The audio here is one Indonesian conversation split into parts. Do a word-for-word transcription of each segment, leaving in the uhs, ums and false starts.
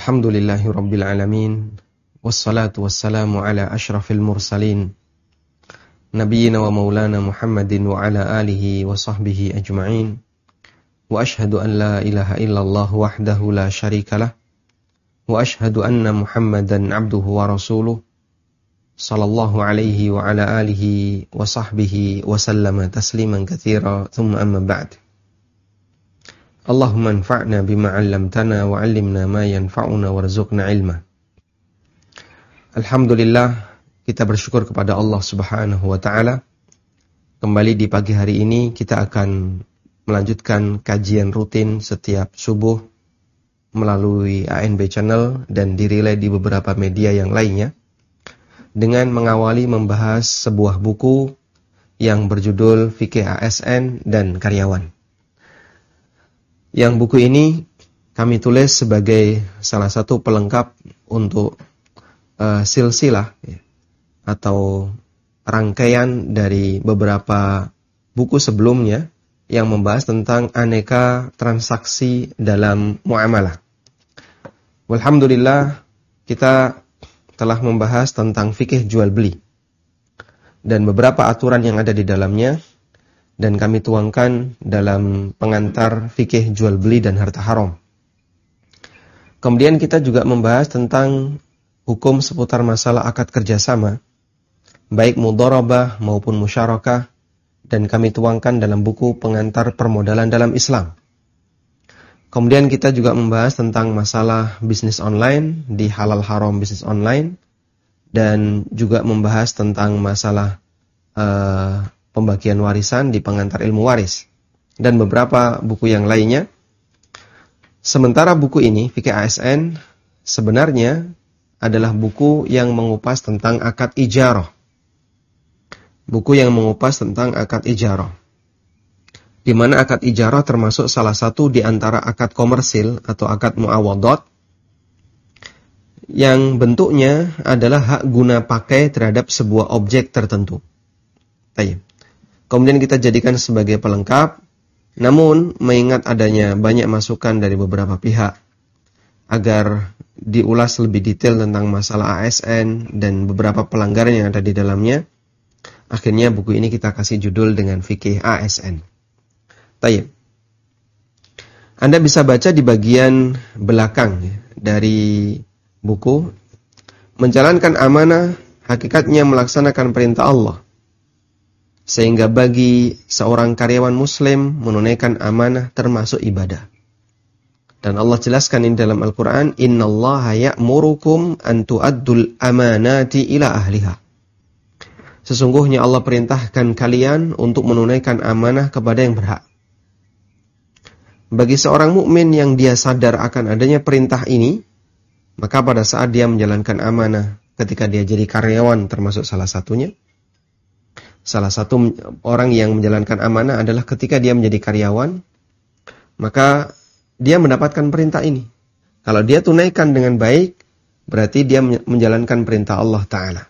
Alhamdulillahi Rabbil Alamin. Wassalatu wassalamu ala ashrafil mursalin, Nabiyyina wa maulana Muhammadin wa ala alihi wa sahbihi ajma'in. Wa ashhadu an la ilaha illallah wahdahu la syarikalah. Wa ashhadu anna Muhammadan abduhu wa rasuluh. Sallallahu alaihi wa ala alihi wa sahbihi wa sallama tasliman katsira. Thumma amma ba'd. Allahumma anfa'na bima 'allamtana wa 'allimna ma yanfa'una warzuqna ilma. Alhamdulillah, kita bersyukur kepada Allah Subhanahu wa taala. Kembali di pagi hari ini kita akan melanjutkan kajian rutin setiap subuh melalui A N B Channel dan dirilai di beberapa media yang lainnya, dengan mengawali membahas sebuah buku yang berjudul Fikih A S N dan Karyawan. Yang buku ini kami tulis sebagai salah satu pelengkap untuk uh, silsilah ya, atau rangkaian dari beberapa buku sebelumnya yang membahas tentang aneka transaksi dalam muamalah. Alhamdulillah, kita telah membahas tentang fikih jual beli dan beberapa aturan yang ada di dalamnya, dan kami tuangkan dalam pengantar fikih jual beli dan harta haram. Kemudian kita juga membahas tentang hukum seputar masalah akad kerjasama, baik mudharabah maupun musyarakah, dan kami tuangkan dalam buku pengantar permodalan dalam Islam. Kemudian kita juga membahas tentang masalah bisnis online di halal haram bisnis online, dan juga membahas tentang masalah uh, pembagian warisan di pengantar ilmu waris, dan beberapa buku yang lainnya. Sementara buku ini, Fikih A S N, sebenarnya adalah buku yang mengupas tentang akad ijarah. Buku yang mengupas tentang akad ijarah, di mana akad ijarah termasuk salah satu di antara akad komersil atau akad muawadhat, yang bentuknya adalah hak guna pakai terhadap sebuah objek tertentu. Baik. Kemudian kita jadikan sebagai pelengkap, namun mengingat adanya banyak masukan dari beberapa pihak agar diulas lebih detail tentang masalah A S N dan beberapa pelanggaran yang ada di dalamnya, akhirnya buku ini kita kasih judul dengan Fikih A S N. Baik. Anda bisa baca di bagian belakang dari buku, menjalankan amanah hakikatnya melaksanakan perintah Allah. Sehingga bagi seorang karyawan muslim menunaikan amanah termasuk ibadah. Dan Allah jelaskan ini dalam Al-Quran, innallaha ya'murukum an tu'addul amanati ila ahliha. Sesungguhnya Allah perintahkan kalian untuk menunaikan amanah kepada yang berhak. Bagi seorang mukmin yang dia sadar akan adanya perintah ini, maka pada saat dia menjalankan amanah ketika dia jadi karyawan termasuk salah satunya, salah satu orang yang menjalankan amanah adalah ketika dia menjadi karyawan, maka dia mendapatkan perintah ini. Kalau dia tunaikan dengan baik, berarti dia menjalankan perintah Allah Ta'ala.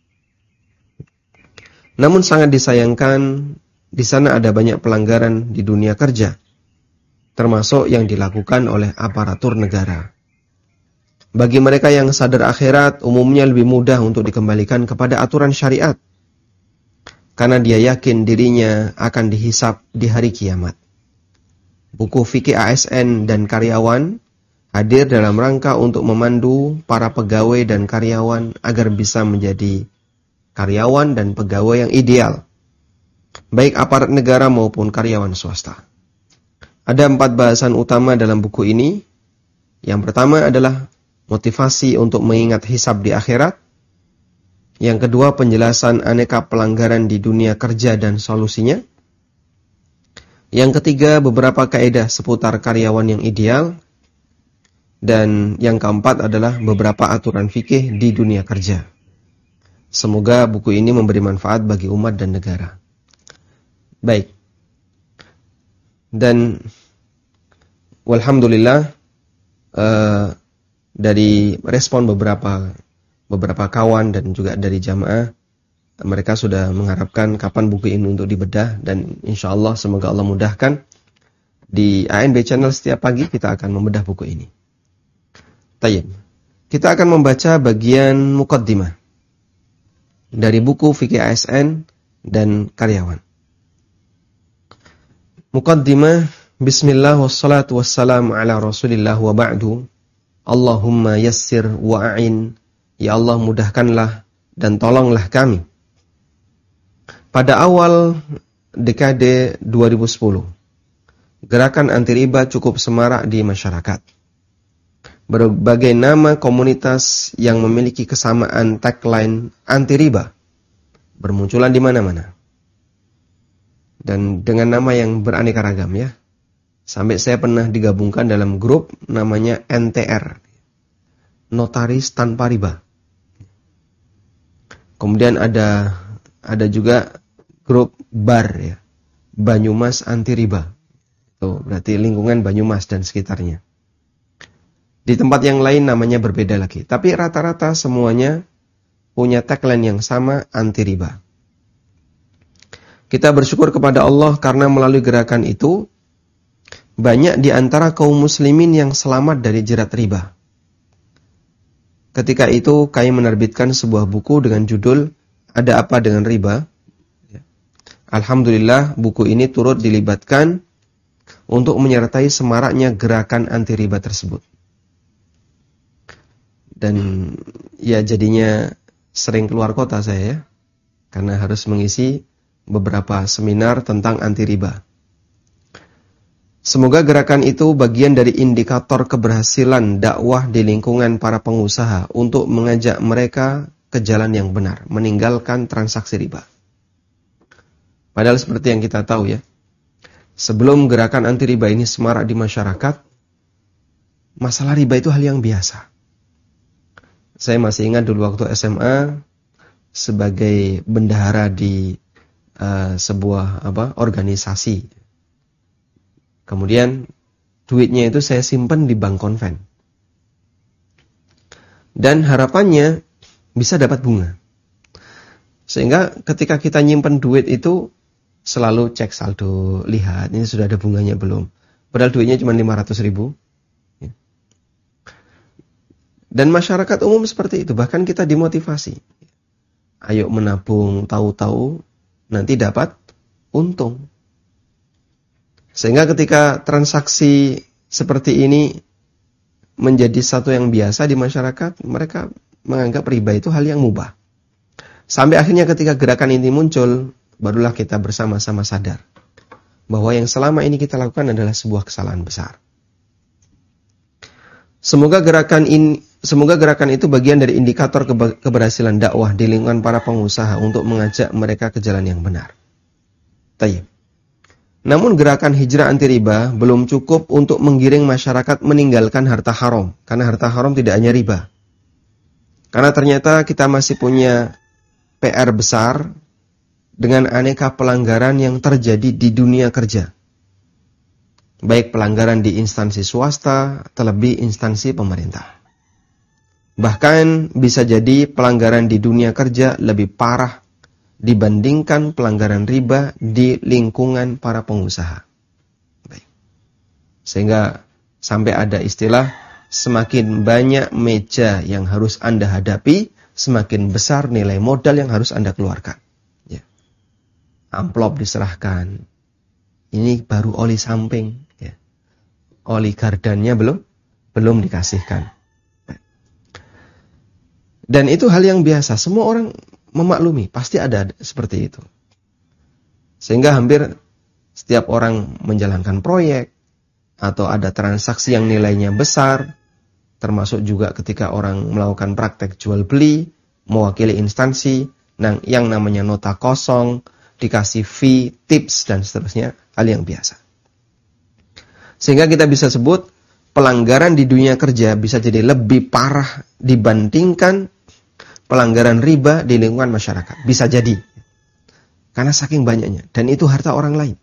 Namun sangat disayangkan, di sana ada banyak pelanggaran di dunia kerja, termasuk yang dilakukan oleh aparatur negara. Bagi mereka yang sadar akhirat, umumnya lebih mudah untuk dikembalikan kepada aturan syariat, karena dia yakin dirinya akan dihisab di hari kiamat. Buku Fikih A S N dan Karyawan hadir dalam rangka untuk memandu para pegawai dan karyawan agar bisa menjadi karyawan dan pegawai yang ideal, baik aparat negara maupun karyawan swasta. Ada empat bahasan utama dalam buku ini. Yang pertama adalah motivasi untuk mengingat hisab di akhirat. Yang kedua, penjelasan aneka pelanggaran di dunia kerja dan solusinya. Yang ketiga, beberapa kaidah seputar karyawan yang ideal. Dan yang keempat adalah beberapa aturan fikih di dunia kerja. Semoga buku ini memberi manfaat bagi umat dan negara. Baik. Dan walhamdulillah, uh, dari respon beberapa beberapa kawan dan juga dari jamaah, mereka sudah mengharapkan kapan buku ini untuk dibedah, dan insya Allah semoga Allah mudahkan. Di A N B Channel setiap pagi kita akan membedah buku ini. Tayyib. Kita akan membaca bagian muqaddimah dari buku Fikih A S N dan Karyawan. Muqaddimah. Bismillah wassalatu wassalamu ala Rasulillah wa ba'du. Allahumma yassir wa a'in. Ya Allah, mudahkanlah dan tolonglah kami. Pada awal dekade dua ribu sepuluh, gerakan anti riba cukup semarak di masyarakat. Berbagai nama komunitas yang memiliki kesamaan tagline anti riba bermunculan di mana-mana. Dan dengan nama yang beraneka ragam ya. Sampai saya pernah digabungkan dalam grup namanya N T R. Notaris Tanpa Riba. Kemudian ada ada juga grup bar ya. Banyumas Anti Riba. Itu berarti lingkungan Banyumas dan sekitarnya. Di tempat yang lain namanya berbeda lagi. Tapi rata-rata semuanya punya tagline yang sama, anti riba. Kita bersyukur kepada Allah karena melalui gerakan itu banyak di antara kaum muslimin yang selamat dari jerat riba. Ketika itu kami menerbitkan sebuah buku dengan judul Ada Apa Dengan Riba. Alhamdulillah buku ini turut dilibatkan untuk menyertai semaraknya gerakan anti riba tersebut. Dan ya jadinya sering keluar kota saya ya, karena harus mengisi beberapa seminar tentang anti riba. Semoga gerakan itu bagian dari indikator keberhasilan dakwah di lingkungan para pengusaha untuk mengajak mereka ke jalan yang benar, meninggalkan transaksi riba. Padahal seperti yang kita tahu ya, sebelum gerakan anti riba ini semarak di masyarakat, masalah riba itu hal yang biasa. Saya masih ingat dulu waktu S M A sebagai bendahara di uh, sebuah apa organisasi. Kemudian duitnya itu saya simpan di bank konven. Dan harapannya bisa dapat bunga. Sehingga ketika kita nyimpen duit itu selalu cek saldo, lihat ini sudah ada bunganya belum. Padahal duitnya cuma lima ratus ribu. Dan masyarakat umum seperti itu, bahkan kita dimotivasi. Ayo menabung, tahu-tahu nanti dapat untung. Sehingga ketika transaksi seperti ini menjadi satu yang biasa di masyarakat, mereka menganggap riba itu hal yang mubah. Sampai akhirnya ketika gerakan ini muncul, barulah kita bersama-sama sadar bahwa yang selama ini kita lakukan adalah sebuah kesalahan besar. Semoga gerakan ini, semoga gerakan itu bagian dari indikator keberhasilan dakwah di lingkungan para pengusaha untuk mengajak mereka ke jalan yang benar. Tayyib. Namun gerakan hijrah anti riba belum cukup untuk menggiring masyarakat meninggalkan harta haram, karena harta haram tidak hanya riba. Karena ternyata kita masih punya P R besar dengan aneka pelanggaran yang terjadi di dunia kerja. Baik pelanggaran di instansi swasta, terlebih instansi pemerintah. Bahkan bisa jadi pelanggaran di dunia kerja lebih parah dibandingkan pelanggaran riba di lingkungan para pengusaha. Baik. Sehingga sampai ada istilah, semakin banyak meja yang harus Anda hadapi, semakin besar nilai modal yang harus Anda keluarkan. Ya. Amplop diserahkan. Ini baru oli samping. Ya. Oli gardannya belum belum dikasihkan. Dan itu hal yang biasa. Semua orang memaklumi. Pasti ada seperti itu. Sehingga hampir setiap orang menjalankan proyek atau ada transaksi yang nilainya besar, termasuk juga ketika orang melakukan praktek jual beli, mewakili instansi, yang namanya nota kosong, dikasih fee, tips, dan seterusnya, hal yang biasa. Sehingga kita bisa sebut, pelanggaran di dunia kerja bisa jadi lebih parah dibandingkan pelanggaran riba di lingkungan masyarakat. Bisa jadi. Karena saking banyaknya. Dan itu harta orang lain.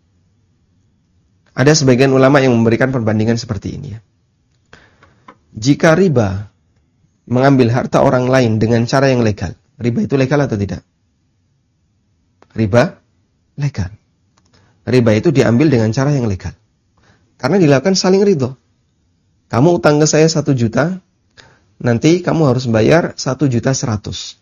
Ada sebagian ulama yang memberikan perbandingan seperti ini ya. Jika riba mengambil harta orang lain dengan cara yang legal, riba itu legal atau tidak? Riba legal. Riba itu diambil dengan cara yang legal. Karena dilakukan saling ridho. Kamu utang ke saya satu juta, nanti kamu harus bayar satu juta seratus.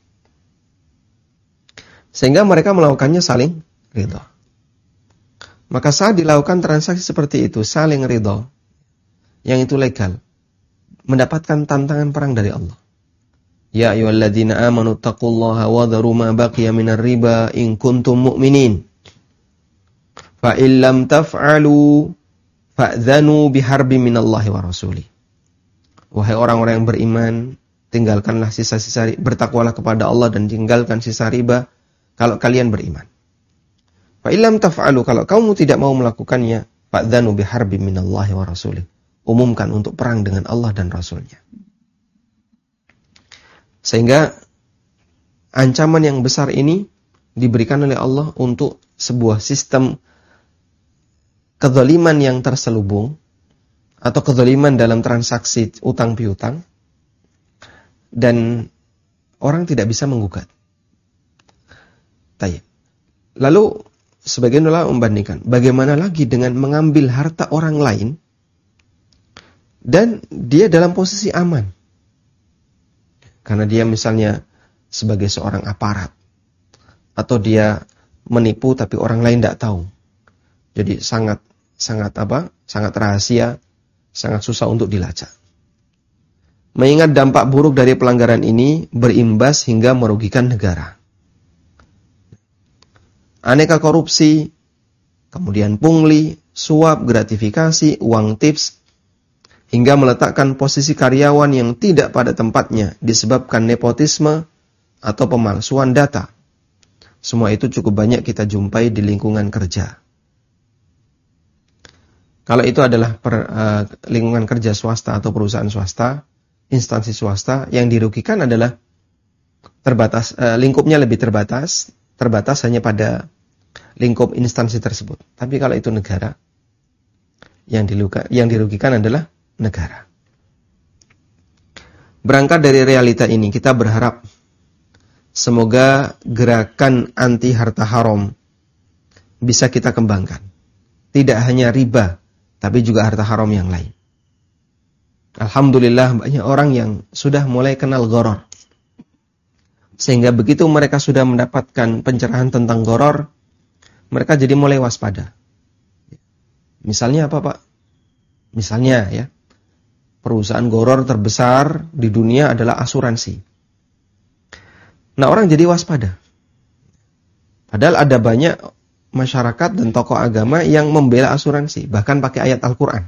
Sehingga mereka melakukannya saling ridho. Maka saat dilakukan transaksi seperti itu, saling ridho, yang itu legal, mendapatkan tantangan perang dari Allah. Ya ayyuhalladzina amanu taqullaha wa dharu ma baqiya minar riba in kuntum mu'minin. Fa illam taf'alu fa'dhanu biharbi minallahi wa rasulih. Wahai orang-orang yang beriman, tinggalkanlah sisa-sisa, bertakwalah kepada Allah dan tinggalkan sisa riba kalau kalian beriman. Fa illam taf'alu, kalau kamu tidak mau melakukannya, fa'dhanu biharbi minallahi wa rasulih. Umumkan untuk perang dengan Allah dan Rasulnya. Sehingga ancaman yang besar ini diberikan oleh Allah untuk sebuah sistem kezaliman yang terselubung atau kezaliman dalam transaksi utang piutang dan orang tidak bisa menggugat. Tayyib. Lalu sebagian ulama membandingkan bagaimana lagi dengan mengambil harta orang lain dan dia dalam posisi aman. Karena dia misalnya sebagai seorang aparat. Atau dia menipu tapi orang lain tidak tahu. Jadi sangat sangat apa? Sangat rahasia, sangat susah untuk dilacak. Mengingat dampak buruk dari pelanggaran ini berimbas hingga merugikan negara. Aneka korupsi, kemudian pungli, suap, gratifikasi, uang tips, hingga meletakkan posisi karyawan yang tidak pada tempatnya disebabkan nepotisme atau pemalsuan data. Semua itu cukup banyak kita jumpai di lingkungan kerja. Kalau itu adalah per, uh, lingkungan kerja swasta atau perusahaan swasta, instansi swasta, yang dirugikan adalah terbatas, uh, lingkupnya lebih terbatas, terbatas hanya pada lingkup instansi tersebut. Tapi kalau itu negara, yang, diluka, yang dirugikan adalah negara. Berangkat dari realita ini, kita berharap semoga gerakan anti harta haram bisa kita kembangkan. Tidak hanya riba, tapi juga harta haram yang lain. Alhamdulillah banyak orang yang sudah mulai kenal gharar. Sehingga begitu mereka sudah mendapatkan pencerahan tentang gharar, mereka jadi mulai waspada. Misalnya apa, Pak? Misalnya ya, perusahaan gharar terbesar di dunia adalah asuransi. Nah, orang jadi waspada. Padahal ada banyak masyarakat dan tokoh agama yang membela asuransi, bahkan pakai ayat Al-Quran.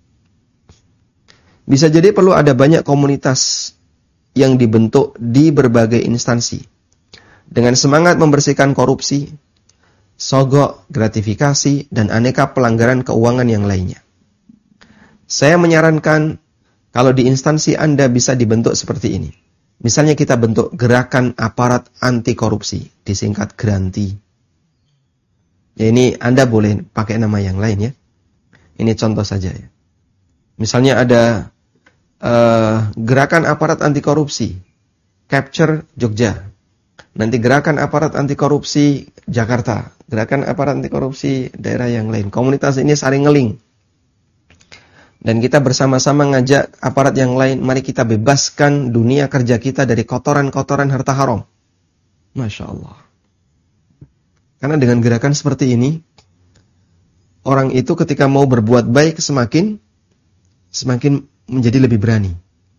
Bisa jadi perlu ada banyak komunitas yang dibentuk di berbagai instansi dengan semangat membersihkan korupsi, sogok, gratifikasi, dan aneka pelanggaran keuangan yang lainnya. Saya menyarankan kalau di instansi Anda bisa dibentuk seperti ini. Misalnya kita bentuk gerakan aparat anti korupsi, disingkat Granti. Ya, ini Anda boleh pakai nama yang lain ya. Ini contoh saja ya. Misalnya ada uh, gerakan aparat anti korupsi, Capture Jogja. Nanti gerakan aparat anti korupsi Jakarta, gerakan aparat anti korupsi daerah yang lain. Komunitas ini saling ngeling. Dan kita bersama-sama ngajak aparat yang lain, mari kita bebaskan dunia kerja kita dari kotoran-kotoran harta haram. Masya Allah. Karena dengan gerakan seperti ini, orang itu ketika mau berbuat baik semakin semakin menjadi lebih berani.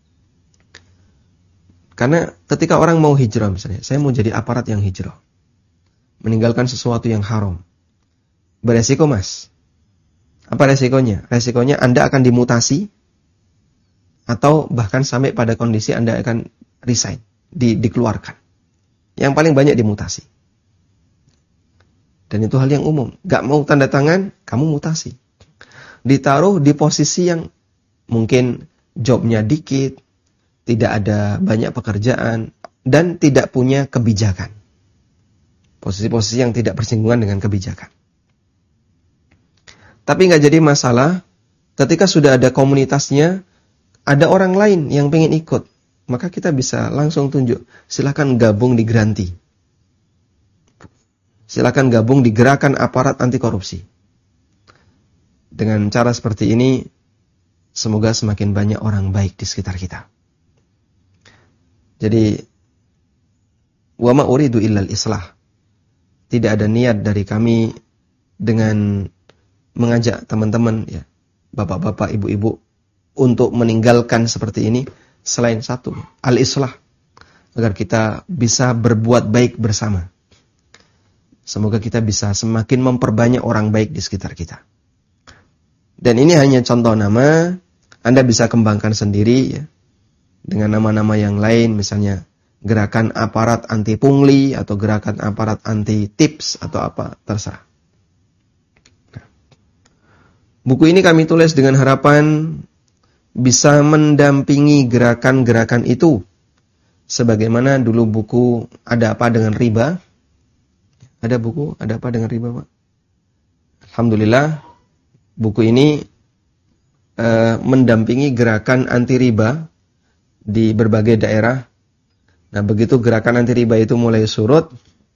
Karena ketika orang mau hijrah misalnya, saya mau jadi aparat yang hijrah, meninggalkan sesuatu yang haram, beresiko mas. Apa resikonya? Resikonya Anda akan dimutasi atau bahkan sampai pada kondisi Anda akan resign, di, dikeluarkan. Yang paling banyak dimutasi. Dan itu hal yang umum. Gak mau tanda tangan, kamu mutasi. Ditaruh di posisi yang mungkin jobnya dikit, tidak ada banyak pekerjaan, dan tidak punya kebijakan. Posisi-posisi yang tidak bersinggungan dengan kebijakan. Tapi nggak jadi masalah, ketika sudah ada komunitasnya, ada orang lain yang pengen ikut, maka kita bisa langsung tunjuk, silakan gabung di Granti. Silakan gabung di gerakan aparat anti korupsi. Dengan cara seperti ini, semoga semakin banyak orang baik di sekitar kita. Jadi wa ma uridu illal islah. Tidak ada niat dari kami dengan mengajak teman-teman ya, bapak-bapak, ibu-ibu untuk meninggalkan seperti ini selain satu, al-islah, agar kita bisa berbuat baik bersama. Semoga kita bisa semakin memperbanyak orang baik di sekitar kita. Dan ini hanya contoh nama, Anda bisa kembangkan sendiri ya, dengan nama-nama yang lain, misalnya gerakan aparat anti pungli atau gerakan aparat anti tips atau apa, terserah. Buku ini kami tulis dengan harapan bisa mendampingi gerakan-gerakan itu. Sebagaimana dulu buku Ada Apa Dengan Riba. Ada buku Ada Apa Dengan Riba, Pak? Alhamdulillah, buku ini uh, mendampingi gerakan anti riba di berbagai daerah. Nah, begitu gerakan anti riba itu mulai surut,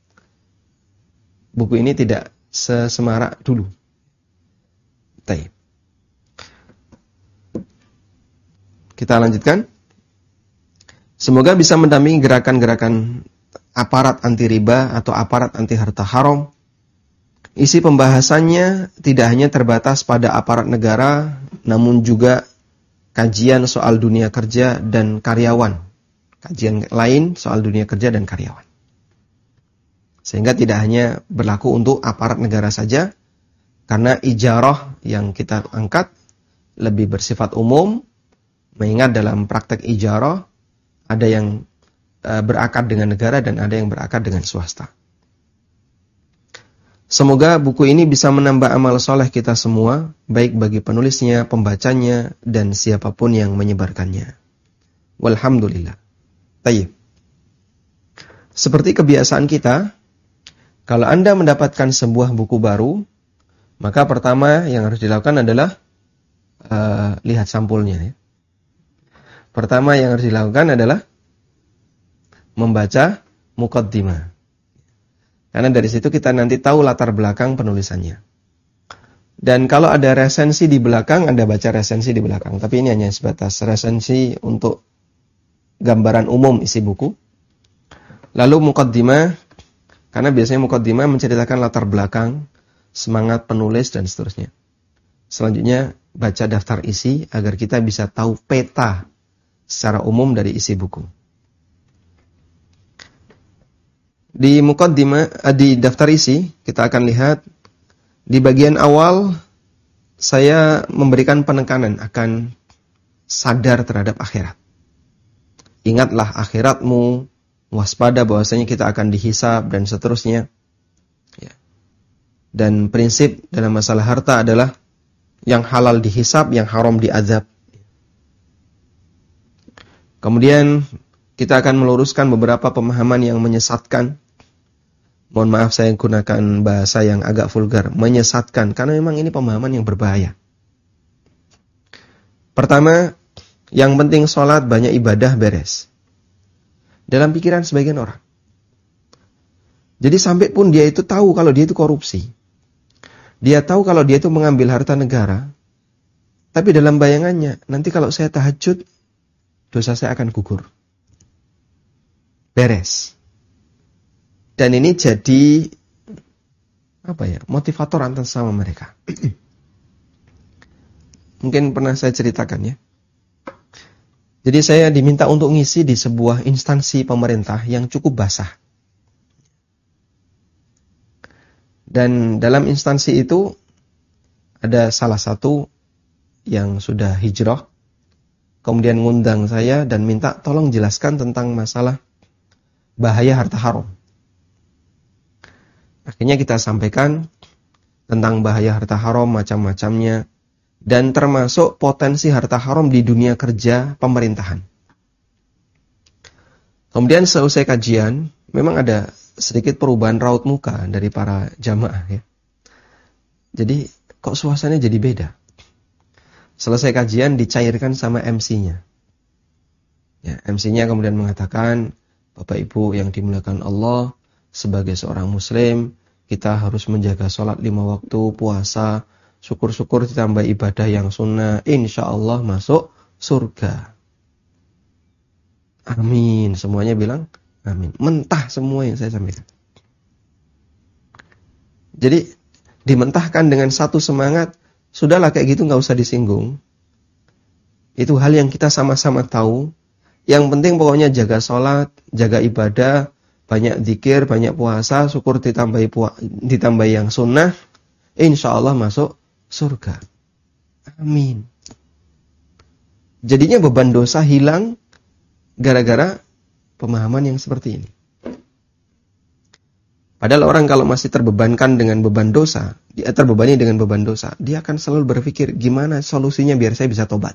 buku ini tidak sesemarak dulu. Baik. Kita lanjutkan. Semoga bisa mendampingi gerakan-gerakan aparat anti riba atau aparat anti harta haram. Isi pembahasannya tidak hanya terbatas pada aparat negara, namun juga kajian soal dunia kerja dan karyawan. Kajian lain soal dunia kerja dan karyawan. Sehingga tidak hanya berlaku untuk aparat negara saja, karena ijarah yang kita angkat lebih bersifat umum, mengingat dalam praktek ijarah ada yang e, berakad dengan negara dan ada yang berakad dengan swasta. Semoga buku ini bisa menambah amal soleh kita semua, baik bagi penulisnya, pembacanya, dan siapapun yang menyebarkannya. Walhamdulillah. Tayyib. Seperti kebiasaan kita, kalau Anda mendapatkan sebuah buku baru, maka pertama yang harus dilakukan adalah uh, lihat sampulnya. Ya. Pertama yang harus dilakukan adalah membaca muqaddimah. Karena dari situ kita nanti tahu latar belakang penulisannya. Dan kalau ada resensi di belakang, Anda baca resensi di belakang. Tapi ini hanya sebatas resensi untuk gambaran umum isi buku. Lalu muqaddimah, karena biasanya muqaddimah menceritakan latar belakang, semangat penulis, dan seterusnya. Selanjutnya, baca daftar isi agar kita bisa tahu peta secara umum dari isi buku. Di muqaddimah, di daftar isi, kita akan lihat di bagian awal saya memberikan penekanan akan sadar terhadap akhirat. Ingatlah akhiratmu, waspada bahwasanya kita akan dihisab dan seterusnya. Ya. Dan prinsip dalam masalah harta adalah yang halal dihisab, yang haram diazab. Kemudian kita akan meluruskan beberapa pemahaman yang menyesatkan. Mohon maaf saya gunakan bahasa yang agak vulgar, menyesatkan, karena memang ini pemahaman yang berbahaya. Pertama, yang penting sholat, banyak ibadah, beres. Dalam pikiran sebagian orang. Jadi sampai pun dia itu tahu kalau dia itu korupsi. Dia tahu kalau dia itu mengambil harta negara. Tapi dalam bayangannya, nanti kalau saya tahajud, dosa saya akan gugur. Beres. Dan ini jadi apa ya, motivator antar sama mereka. Mungkin pernah saya ceritakan ya. Jadi saya diminta untuk ngisi di sebuah instansi pemerintah yang cukup basah. Dan dalam instansi itu ada salah satu yang sudah hijrah, kemudian ngundang saya dan minta tolong jelaskan tentang masalah bahaya harta haram. Akhirnya kita sampaikan tentang bahaya harta haram, macam-macamnya, dan termasuk potensi harta haram di dunia kerja pemerintahan. Kemudian selesai kajian, memang ada sedikit perubahan raut muka dari para jamaah ya. Jadi kok suasananya jadi beda. Selesai kajian dicairkan sama M C-nya. Ya, M C-nya kemudian mengatakan, Bapak Ibu yang dimuliakan Allah, sebagai seorang muslim, kita harus menjaga sholat lima waktu, puasa, syukur-syukur ditambah ibadah yang sunnah, insya Allah masuk surga. Amin. Semuanya bilang amin. Mentah semua yang saya sampaikan. Jadi dimentahkan dengan satu semangat, sudahlah kayak gitu nggak usah disinggung. Itu hal yang kita sama-sama tahu. Yang penting pokoknya jaga sholat, jaga ibadah, banyak zikir, banyak puasa, syukur ditambahi pua, ditambahi yang sunnah, insya Allah masuk surga. Amin. Jadinya beban dosa hilang gara-gara pemahaman yang seperti ini. Padahal orang kalau masih terbebankan dengan beban dosa, dia terbebani dengan beban dosa, dia akan selalu berpikir gimana solusinya biar saya bisa tobat.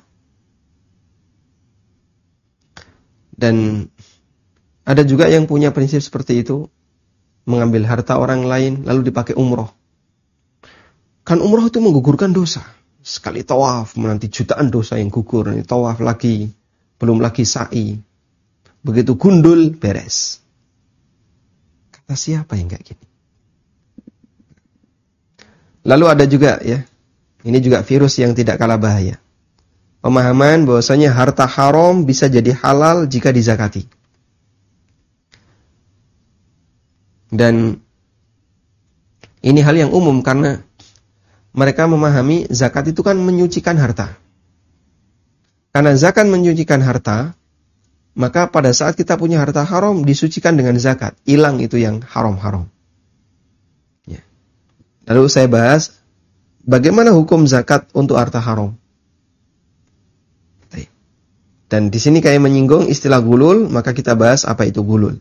Dan ada juga yang punya prinsip seperti itu, mengambil harta orang lain lalu dipakai umroh. Kan umroh itu menggugurkan dosa. Sekali tawaf menanti jutaan dosa yang gugur. Ini tawaf lagi, belum lagi sa'i. Begitu gundul, beres. Kata siapa yang kayak gini? Lalu ada juga ya, ini juga virus yang tidak kalah bahaya. Pemahaman bahwasanya harta haram bisa jadi halal jika dizakati. Dan ini hal yang umum karena mereka memahami zakat itu kan menyucikan harta. Karena zakat menyucikan harta, maka pada saat kita punya harta haram disucikan dengan zakat, hilang itu yang haram-haram. Ya. Lalu saya bahas bagaimana hukum zakat untuk harta haram. Dan di sini kayak menyinggung istilah gulul, maka kita bahas apa itu gulul.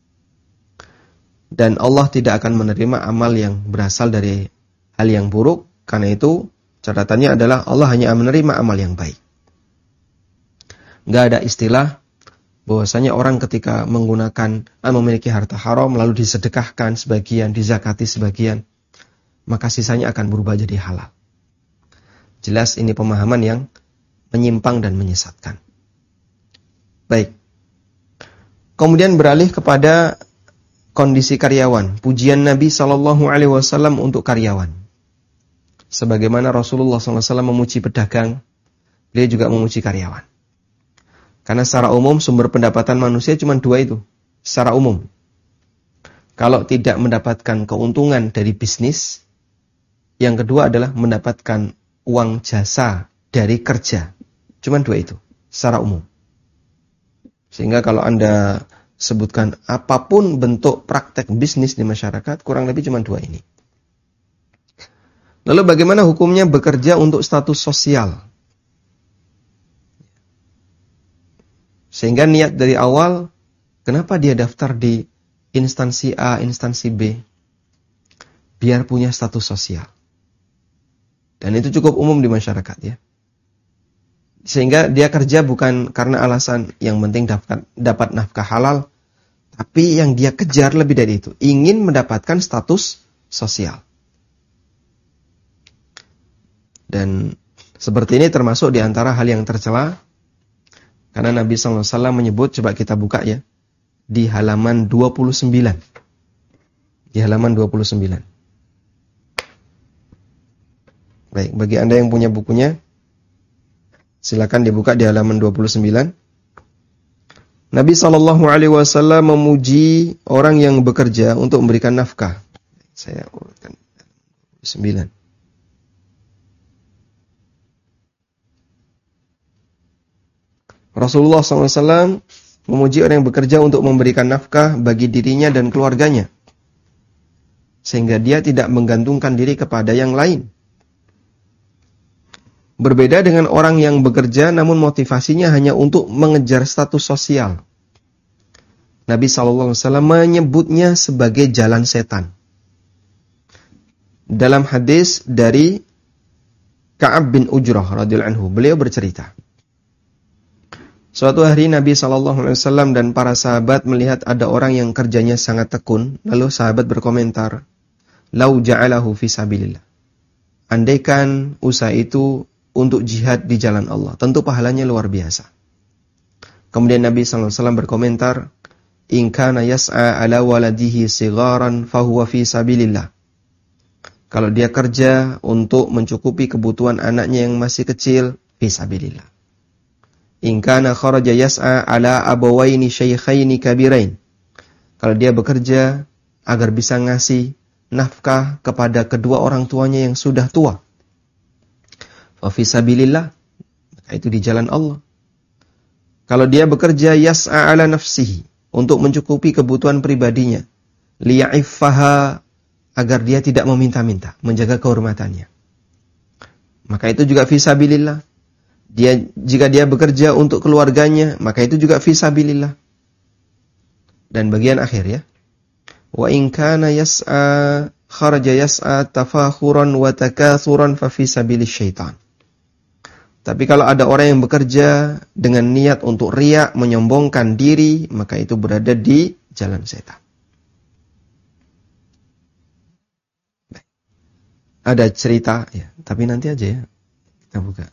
Dan Allah tidak akan menerima amal yang berasal dari hal yang buruk, karena itu catatannya adalah Allah hanya menerima amal yang baik. Gak ada istilah bahwasanya orang ketika menggunakan, memiliki harta haram lalu disedekahkan sebagian, dizakati sebagian, maka sisanya akan berubah jadi halal. Jelas ini pemahaman yang menyimpang dan menyesatkan. Baik. Kemudian beralih kepada kondisi karyawan. Pujian Nabi shallallahu alaihi wasallam untuk karyawan. Sebagaimana Rasulullah shallallahu alaihi wasallam memuji pedagang, beliau juga memuji karyawan. Karena secara umum sumber pendapatan manusia cuma dua itu. Secara umum. Kalau tidak mendapatkan keuntungan dari bisnis, yang kedua adalah mendapatkan uang jasa dari kerja. Cuma dua itu. Secara umum. Sehingga kalau Anda sebutkan apapun bentuk praktek bisnis di masyarakat, kurang lebih cuma dua ini. Lalu bagaimana hukumnya bekerja untuk status sosial? Sehingga niat dari awal, kenapa dia daftar di instansi A, instansi B? Biar punya status sosial. Dan itu cukup umum di masyarakat ya. Sehingga dia kerja bukan karena alasan yang penting dapat, dapat nafkah halal, tapi yang dia kejar lebih dari itu, ingin mendapatkan status sosial. Dan seperti ini termasuk di antara hal yang tercela, karena Nabi shallallahu alaihi wasallam menyebut, coba kita buka ya, di halaman dua puluh sembilan. Di halaman dua puluh sembilan. Baik, bagi Anda yang punya bukunya, silakan dibuka di halaman dua puluh sembilan. Nabi shallallahu alaihi wasallam memuji orang yang bekerja untuk memberikan nafkah. Saya urutkan sembilan. Rasulullah shallallahu alaihi wasallam memuji orang yang bekerja untuk memberikan nafkah bagi dirinya dan keluarganya, sehingga dia tidak menggantungkan diri kepada yang lain. Berbeda dengan orang yang bekerja namun motivasinya hanya untuk mengejar status sosial. Nabi shallallahu alaihi wasallam menyebutnya sebagai jalan setan. Dalam hadis dari Ka'ab bin Ujrah radhiyallahu anhu, beliau bercerita, suatu hari Nabi shallallahu alaihi wasallam dan para sahabat melihat ada orang yang kerjanya sangat tekun. Lalu sahabat berkomentar, "Lau ja'alahu fi sabilillah." Andaikan usaha itu untuk jihad di jalan Allah, tentu pahalanya luar biasa. Kemudian Nabi shallallahu alaihi wasallam berkomentar, "In kana yas'a ala waladihi sigharan fahuwa fi sabilillah." Kalau dia kerja untuk mencukupi kebutuhan anaknya yang masih kecil, fi sabilillah. In kana kharaja yas'a ala abawaini syaikhaini kabirain. Kalau dia bekerja agar bisa ngasih nafkah kepada kedua orang tuanya yang sudah tua. Fa fi sabilillah, itu di jalan Allah. Kalau dia bekerja yas'a ala nafsihi, untuk mencukupi kebutuhan pribadinya, liya'iffaha, agar dia tidak meminta-minta, menjaga kehormatannya. Maka itu juga fi sabilillah. Dia jika dia bekerja untuk keluarganya, maka itu juga fi sabilillah. Dan bagian akhir ya. Wa in kana yas'a kharaja yas'a tafakhuran wa takatsuran fa fi sabilis syaitan. Tapi kalau ada orang yang bekerja dengan niat untuk riya, menyombongkan diri, maka itu berada di jalan setan. Ada cerita ya, tapi nanti aja ya kita buka.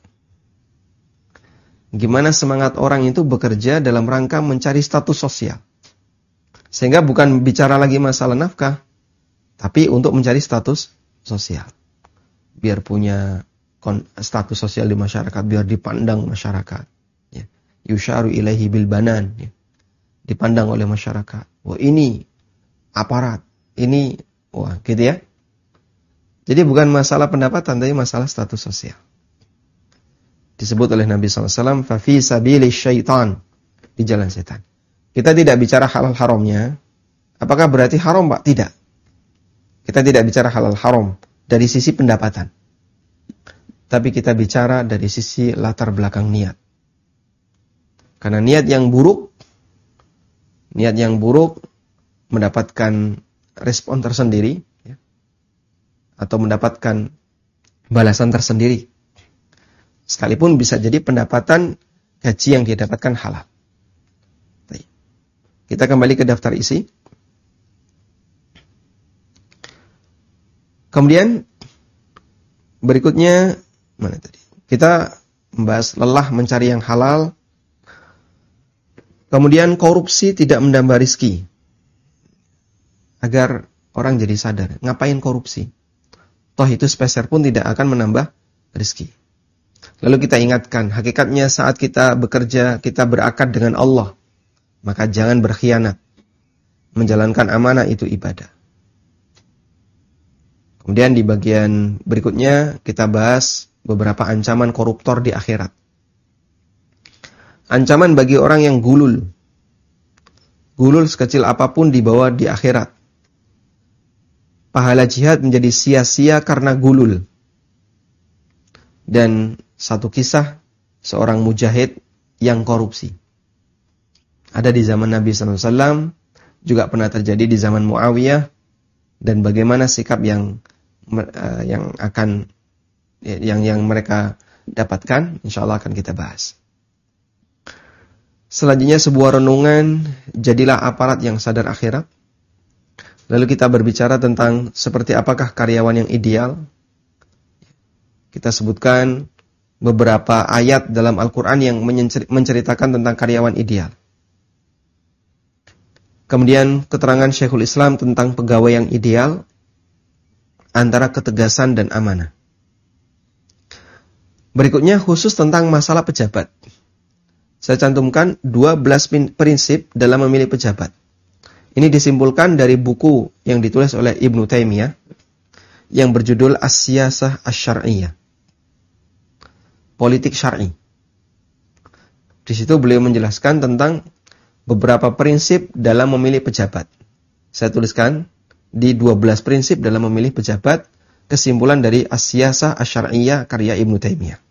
Gimana semangat orang itu bekerja dalam rangka mencari status sosial. Sehingga bukan bicara lagi masalah nafkah, tapi untuk mencari status sosial. Biar punya status sosial di masyarakat, biar dipandang masyarakat. Ya. Yusharu ilaihi bil banan. Ya. Dipandang oleh masyarakat. Wah ini aparat, ini wah gitu ya. Jadi bukan masalah pendapatan, tapi masalah status sosial. Disebut oleh Nabi shallallahu alaihi wasallam, fa fi sabilis syaitan, di jalan setan. Kita tidak bicara halal haramnya. Apakah berarti haram, Pak? Tidak. Kita tidak bicara halal haram dari sisi pendapatan. Tapi kita bicara dari sisi latar belakang niat. Karena niat yang buruk, niat yang buruk mendapatkan respon tersendiri, ya, atau mendapatkan balasan tersendiri. Sekalipun bisa jadi pendapatan gaji yang dia dapatkan halal. Kita kembali ke daftar isi. Kemudian berikutnya mana tadi? Kita membahas lelah mencari yang halal. Kemudian korupsi tidak menambah rezeki. Agar orang jadi sadar, ngapain korupsi? Toh itu sepeser pun tidak akan menambah rezeki. Lalu kita ingatkan, hakikatnya saat kita bekerja, kita berakad dengan Allah. Maka jangan berkhianat. Menjalankan amanah itu ibadah. Kemudian di bagian berikutnya kita bahas beberapa ancaman koruptor di akhirat. Ancaman bagi orang yang gulul. Gulul sekecil apapun dibawa di akhirat. Pahala jihad menjadi sia-sia karena gulul. Dan satu kisah seorang mujahid yang korupsi. Ada di zaman Nabi shallallahu alaihi wasallam, juga pernah terjadi di zaman Muawiyah, dan bagaimana sikap yang uh, yang akan yang yang mereka dapatkan, insyaallah akan kita bahas. Selanjutnya sebuah renungan, jadilah aparat yang sadar akhirat. Lalu kita berbicara tentang seperti apakah karyawan yang ideal. Kita sebutkan beberapa ayat dalam Al-Quran yang menceritakan tentang karyawan ideal. Kemudian keterangan Syekhul Islam tentang pegawai yang ideal antara ketegasan dan amanah. Berikutnya khusus tentang masalah pejabat. Saya cantumkan dua belas prinsip dalam memilih pejabat. Ini disimpulkan dari buku yang ditulis oleh Ibnu Taimiyah yang berjudul As-Siyasah Asy-Syar'iyyah. Politik syar'i. Di situ beliau menjelaskan tentang beberapa prinsip dalam memilih pejabat. Saya tuliskan di dua belas prinsip dalam memilih pejabat, kesimpulan dari As-Siyasah Asy-Syar'iyyah karya Ibnu Taimiyah.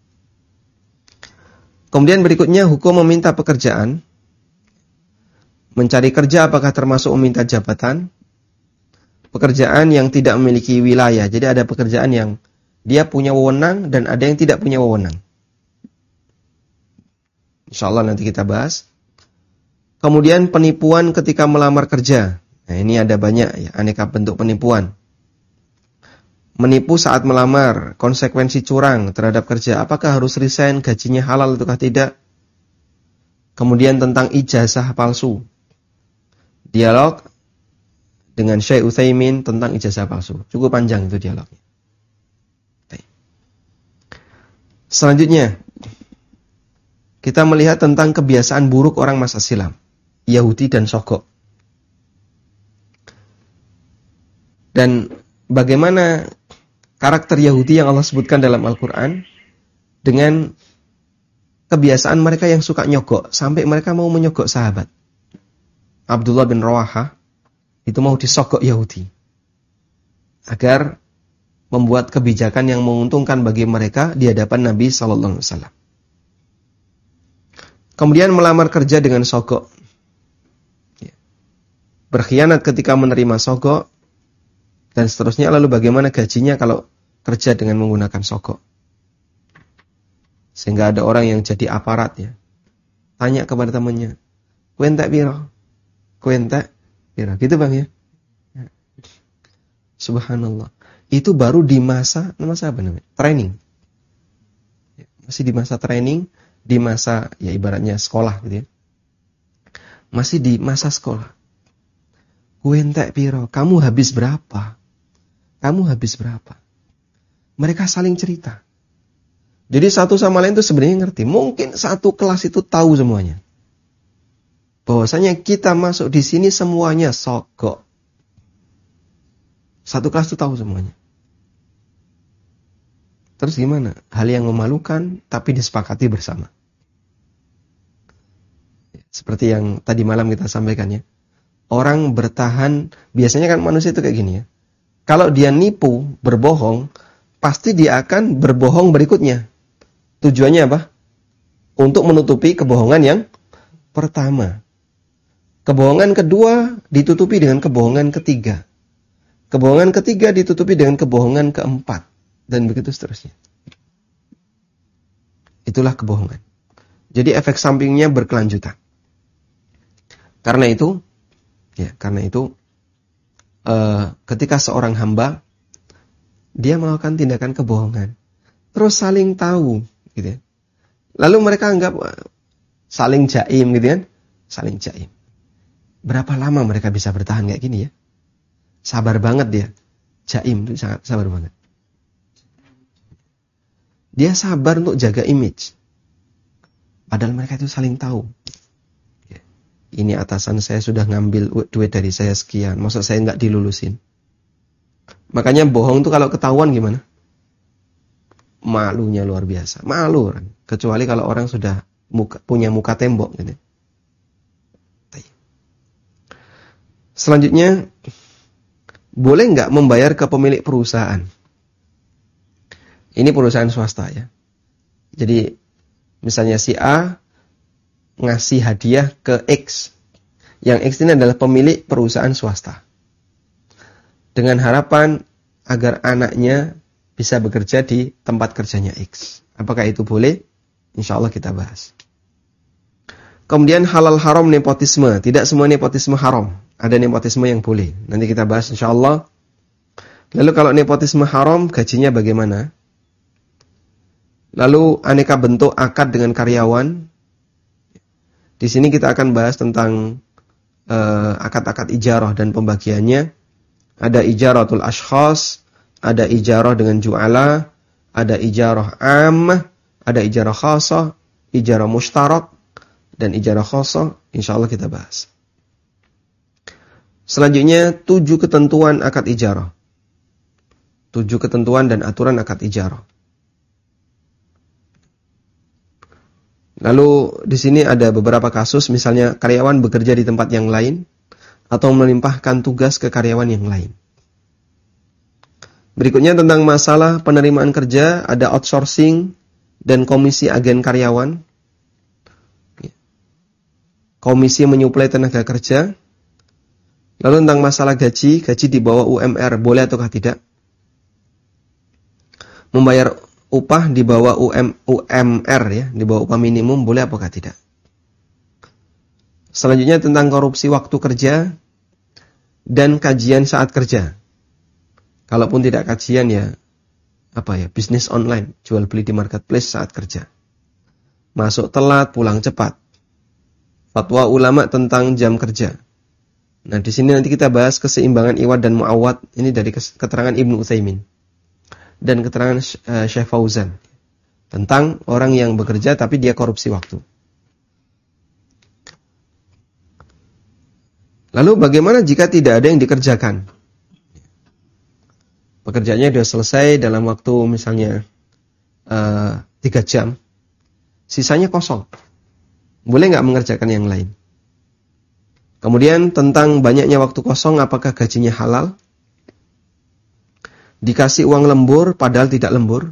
Kemudian berikutnya hukum meminta pekerjaan. Mencari kerja apakah termasuk meminta jabatan? Pekerjaan yang tidak memiliki wilayah. Jadi ada pekerjaan yang dia punya wewenang dan ada yang tidak punya wewenang. Insyaallah nanti kita bahas. Kemudian penipuan ketika melamar kerja. Nah, ini ada banyak ya, aneka bentuk penipuan. Menipu saat melamar, konsekuensi curang terhadap kerja. Apakah harus resign, gajinya halal ataukah tidak? Kemudian tentang ijazah palsu. Dialog dengan Syekh Utsaimin tentang ijazah palsu. Cukup panjang itu dialognya. Selanjutnya, kita melihat tentang kebiasaan buruk orang masa silam, Yahudi dan sogok. Dan bagaimana karakter Yahudi yang Allah sebutkan dalam Al-Quran dengan kebiasaan mereka yang suka nyogok, sampai mereka mau menyogok sahabat. Abdullah bin Rawahah itu mau disogok Yahudi agar membuat kebijakan yang menguntungkan bagi mereka di hadapan Nabi sallallahu alaihi wasallam. Kemudian melamar kerja dengan sogok. Berkhianat ketika menerima sogok dan seterusnya. Lalu bagaimana gajinya kalau kerja dengan menggunakan sogok? Sehingga ada orang yang jadi aparat ya. Tanya kepada temannya, "Kowe entek piro?" "Kowe entek piro?" Gitu Bang ya. Subhanallah. Itu baru di masa masa apa namanya? Training. Masih di masa training, di masa ya ibaratnya sekolah gitu ya. Masih di masa sekolah. "Kowe entek piro? Kamu habis berapa? Kamu habis berapa?" Mereka saling cerita. Jadi satu sama lain itu sebenarnya ngerti. Mungkin satu kelas itu tahu semuanya. Bahwasanya kita masuk di sini semuanya sogok. Satu kelas itu tahu semuanya. Terus gimana? Hal yang memalukan tapi disepakati bersama. Seperti yang tadi malam kita sampaikan ya. Orang bertahan, biasanya kan manusia itu kayak gini ya. Kalau dia nipu, berbohong, pasti dia akan berbohong berikutnya. Tujuannya apa? Untuk menutupi kebohongan yang pertama. Kebohongan kedua ditutupi dengan kebohongan ketiga. Kebohongan ketiga ditutupi dengan kebohongan keempat. Dan begitu seterusnya. Itulah kebohongan. Jadi efek sampingnya berkelanjutan. Karena itu, ya karena itu, uh, ketika seorang hamba dia melakukan tindakan kebohongan, terus saling tahu, gitu ya. Lalu mereka anggap uh, saling jaim, gitu kan? Saling jaim. Berapa lama mereka bisa bertahan kayak gini ya? Sabar banget dia. Jaim itu sangat sabar banget. Dia sabar untuk jaga image. Padahal mereka itu saling tahu. Ya. Ini atasan saya sudah ngambil duit dari saya sekian. Maksud saya nggak dilulusin. Makanya bohong itu kalau ketahuan gimana? Malunya luar biasa. Malu orang. Kecuali kalau orang sudah muka, punya muka tembok. Gitu. Selanjutnya, boleh nggak membayar ke pemilik perusahaan? Ini perusahaan swasta ya. Jadi misalnya si A ngasih hadiah ke X. Yang X ini adalah pemilik perusahaan swasta. Dengan harapan agar anaknya bisa bekerja di tempat kerjanya X. Apakah itu boleh? Insya Allah kita bahas. Kemudian halal haram nepotisme. Tidak semua nepotisme haram. Ada nepotisme yang boleh. Nanti kita bahas insya Allah. Lalu kalau nepotisme haram, gajinya bagaimana? Lalu aneka bentuk akad dengan karyawan. Di sini kita akan bahas tentang uh, akad-akad ijarah dan pembagiannya. Ada ijaratul ashkhas, ada ijarah dengan ju'ala, ada ijarah am, ada ijarah khasah, ijarah mushtarak, dan ijarah khasah. Insyaallah kita bahas. Selanjutnya, tujuh ketentuan akad ijarah. Tujuh ketentuan dan aturan akad ijarah. Lalu di sini ada beberapa kasus, misalnya karyawan bekerja di tempat yang lain atau melimpahkan tugas ke karyawan yang lain. Berikutnya tentang masalah penerimaan kerja, ada outsourcing dan komisi agen karyawan. Komisi menyuplai tenaga kerja. Lalu tentang masalah gaji, gaji di bawah U M R boleh ataukah tidak? Membayar upah di bawah U M R ya, di bawah upah minimum boleh apakah tidak? Selanjutnya tentang korupsi waktu kerja dan kajian saat kerja. Kalaupun tidak kajian ya apa ya, bisnis online, jual beli di marketplace saat kerja. Masuk telat, pulang cepat. Fatwa ulama tentang jam kerja. Nah, di sini nanti kita bahas keseimbangan iwad dan muawad, ini dari keterangan Ibnu Utsaimin. Dan keterangan uh, Syekh Fauzan tentang orang yang bekerja tapi dia korupsi waktu. Lalu bagaimana jika tidak ada yang dikerjakan? Pekerjaannya sudah selesai dalam waktu misalnya uh, tiga jam. Sisanya kosong. Boleh nggak mengerjakan yang lain? Kemudian tentang banyaknya waktu kosong, apakah gajinya halal? Dikasih uang lembur padahal tidak lembur?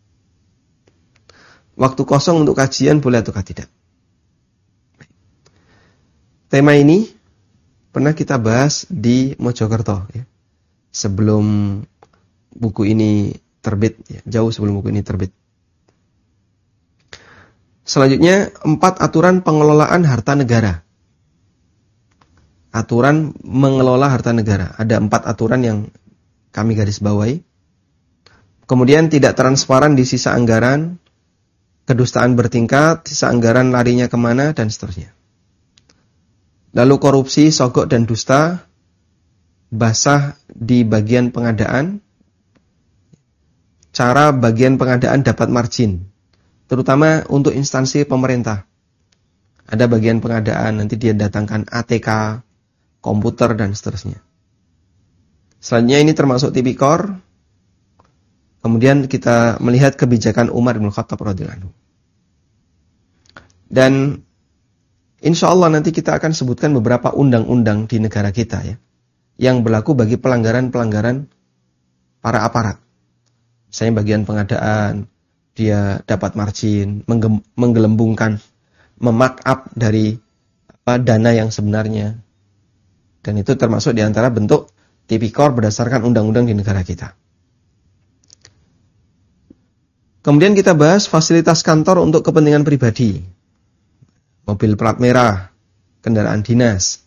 Waktu kosong untuk kajian boleh atau tidak? Tema ini pernah kita bahas di Mojokerto ya. Sebelum buku ini terbit ya, jauh sebelum buku ini terbit. Selanjutnya, empat aturan pengelolaan harta negara. Aturan mengelola harta negara. Ada empat aturan yang kami garis bawahi. Kemudian tidak transparan di sisa anggaran, kedustaan bertingkat, sisa anggaran larinya kemana, dan seterusnya. Lalu korupsi, sogok, dan dusta, basah di bagian pengadaan, cara bagian pengadaan dapat margin, terutama untuk instansi pemerintah. Ada bagian pengadaan, nanti dia datangkan A T K, komputer, dan seterusnya. Selanjutnya ini termasuk tipikor. Kemudian kita melihat kebijakan Umar bin Khattab radhiyallahu anhu. Dan insya Allah nanti kita akan sebutkan beberapa undang-undang di negara kita ya, yang berlaku bagi pelanggaran-pelanggaran para aparat. Misalnya bagian pengadaan, dia dapat margin, menggelembungkan, memarkup dari apa, dana yang sebenarnya. Dan itu termasuk di antara bentuk tipikor berdasarkan undang-undang di negara kita. Kemudian kita bahas fasilitas kantor untuk kepentingan pribadi. Mobil plat merah, kendaraan dinas.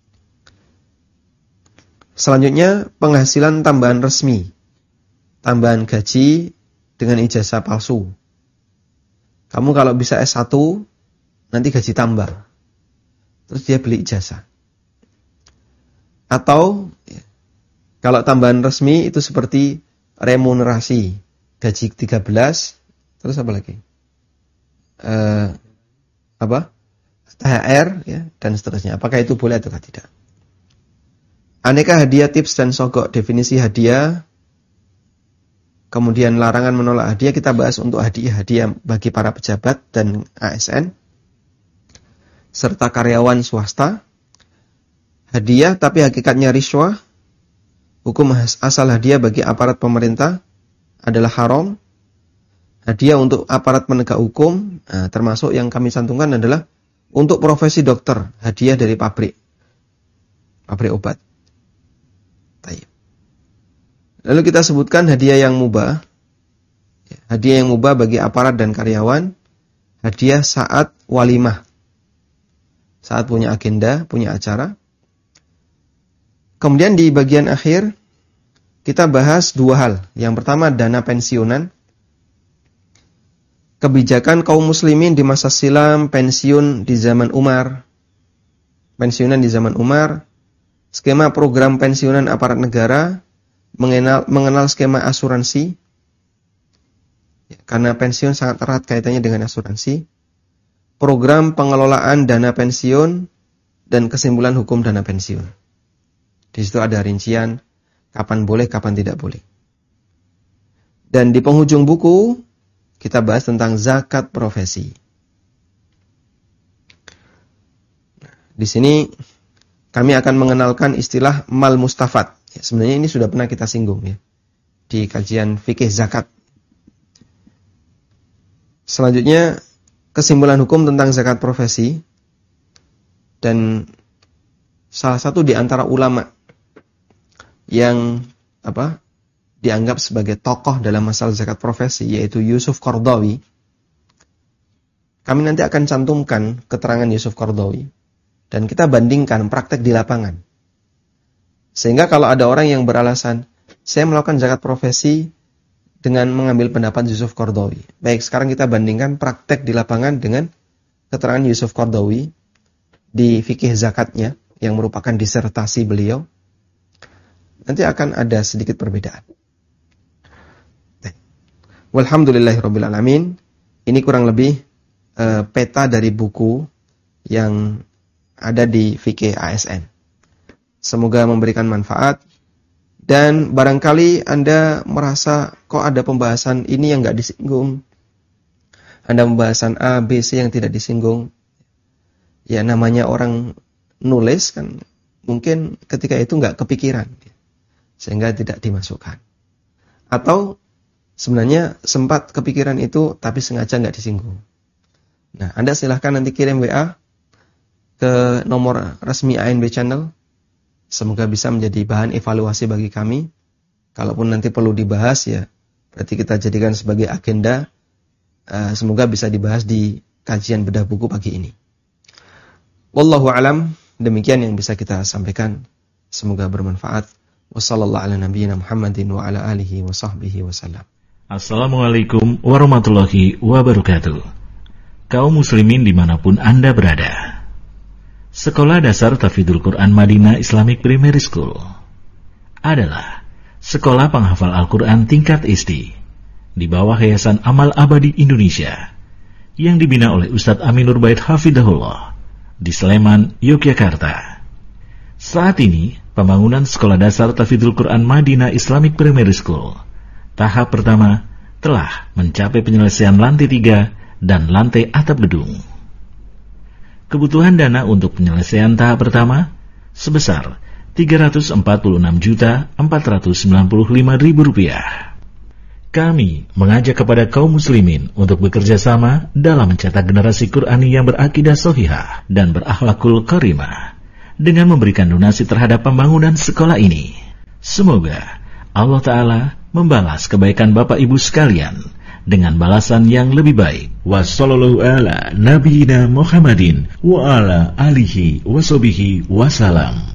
Selanjutnya, penghasilan tambahan resmi. Tambahan gaji dengan ijazah palsu. Kamu kalau bisa S satu, nanti gaji tambah. Terus dia beli ijazah. Atau, kalau tambahan resmi itu seperti remunerasi. Gaji tiga belas, terus apa lagi? Uh, apa? T H R, ya, dan seterusnya. Apakah itu boleh atau tidak? Aneka hadiah, tips, dan sogok. Definisi hadiah. Kemudian larangan menolak hadiah. Kita bahas untuk hadiah-hadiah bagi para pejabat dan A S N. Serta karyawan swasta. Hadiah tapi hakikatnya riswah. Hukum asal hadiah bagi aparat pemerintah adalah haram. Hadiah untuk aparat penegak hukum, nah, termasuk yang kami cantumkan adalah untuk profesi dokter, hadiah dari pabrik, pabrik obat. Taib. Lalu kita sebutkan hadiah yang mubah. Hadiah yang mubah bagi aparat dan karyawan, hadiah saat walimah, saat punya agenda, punya acara. Kemudian di bagian akhir kita bahas dua hal. Yang pertama, dana pensiunan. Kebijakan kaum muslimin di masa silam, pensiun di zaman Umar. Pensiunan di zaman Umar. Skema program pensiunan aparat negara. Mengenal, mengenal skema asuransi. Ya, karena pensiun sangat erat kaitannya dengan asuransi. Program pengelolaan dana pensiun. Dan kesimpulan hukum dana pensiun. Di situ ada rincian. Kapan boleh, kapan tidak boleh. Dan di penghujung buku, kita bahas tentang zakat profesi. Di sini, kami akan mengenalkan istilah mal mustafad. Ya, sebenarnya ini sudah pernah kita singgung ya, di kajian fikih zakat. Selanjutnya, kesimpulan hukum tentang zakat profesi. Dan salah satu di antara ulama yang apa dianggap sebagai tokoh dalam masalah zakat profesi, yaitu Yusuf Qaradawi. Kami nanti akan cantumkan keterangan Yusuf Qaradawi dan kita bandingkan praktek di lapangan. Sehingga kalau ada orang yang beralasan, saya melakukan zakat profesi dengan mengambil pendapat Yusuf Qaradawi. Baik, sekarang kita bandingkan praktek di lapangan dengan keterangan Yusuf Qaradawi di fikih zakatnya yang merupakan disertasi beliau. Nanti akan ada sedikit perbedaan. Walhamdulillahirabbil alamin. Ini kurang lebih uh, peta dari buku yang ada di fikih A S N. Semoga memberikan manfaat. Dan barangkali Anda merasa kok ada pembahasan ini yang nggak disinggung. Ada pembahasan A, B, C yang tidak disinggung. Ya namanya orang nulis kan mungkin ketika itu nggak kepikiran. Sehingga tidak dimasukkan. Atau sebenarnya sempat kepikiran itu tapi sengaja nggak disinggung. Nah, Anda silahkan nanti kirim W A ke nomor resmi A N B Channel. Semoga bisa menjadi bahan evaluasi bagi kami. Kalaupun nanti perlu dibahas ya, berarti kita jadikan sebagai agenda. Uh, semoga bisa dibahas di kajian bedah buku pagi ini. Wallahu alam, demikian yang bisa kita sampaikan. Semoga bermanfaat. Wassallallahu ala nabiyyina Muhammadin wa ala alihi wa sahbihi wasallam. Assalamualaikum warahmatullahi wabarakatuh. Kaum muslimin dimanapun Anda berada. Sekolah Dasar Tahfidzul Quran Madinah Islamic Primary School adalah sekolah penghafal Al-Quran tingkat S D di bawah Yayasan Amal Abadi Indonesia yang dibina oleh Ustadz Aminur Bait Hafidahullah di Sleman, Yogyakarta. Saat ini, pembangunan Sekolah Dasar Tahfidzul Quran Madinah Islamic Primary School tahap pertama telah mencapai penyelesaian lantai tiga dan lantai atap gedung. Kebutuhan dana untuk penyelesaian tahap pertama sebesar tiga ratus empat puluh enam juta empat ratus sembilan puluh lima ribu rupiah. Kami mengajak kepada kaum muslimin untuk bekerja sama dalam mencetak generasi Qur'ani yang berakidah shahihah dan berakhlakul karimah dengan memberikan donasi terhadap pembangunan sekolah ini. Semoga Allah Ta'ala membalas kebaikan Bapak Ibu sekalian dengan balasan yang lebih baik. Wassallallahu ala nabiyina Muhammadin wa ala alihi washabihi wasalam.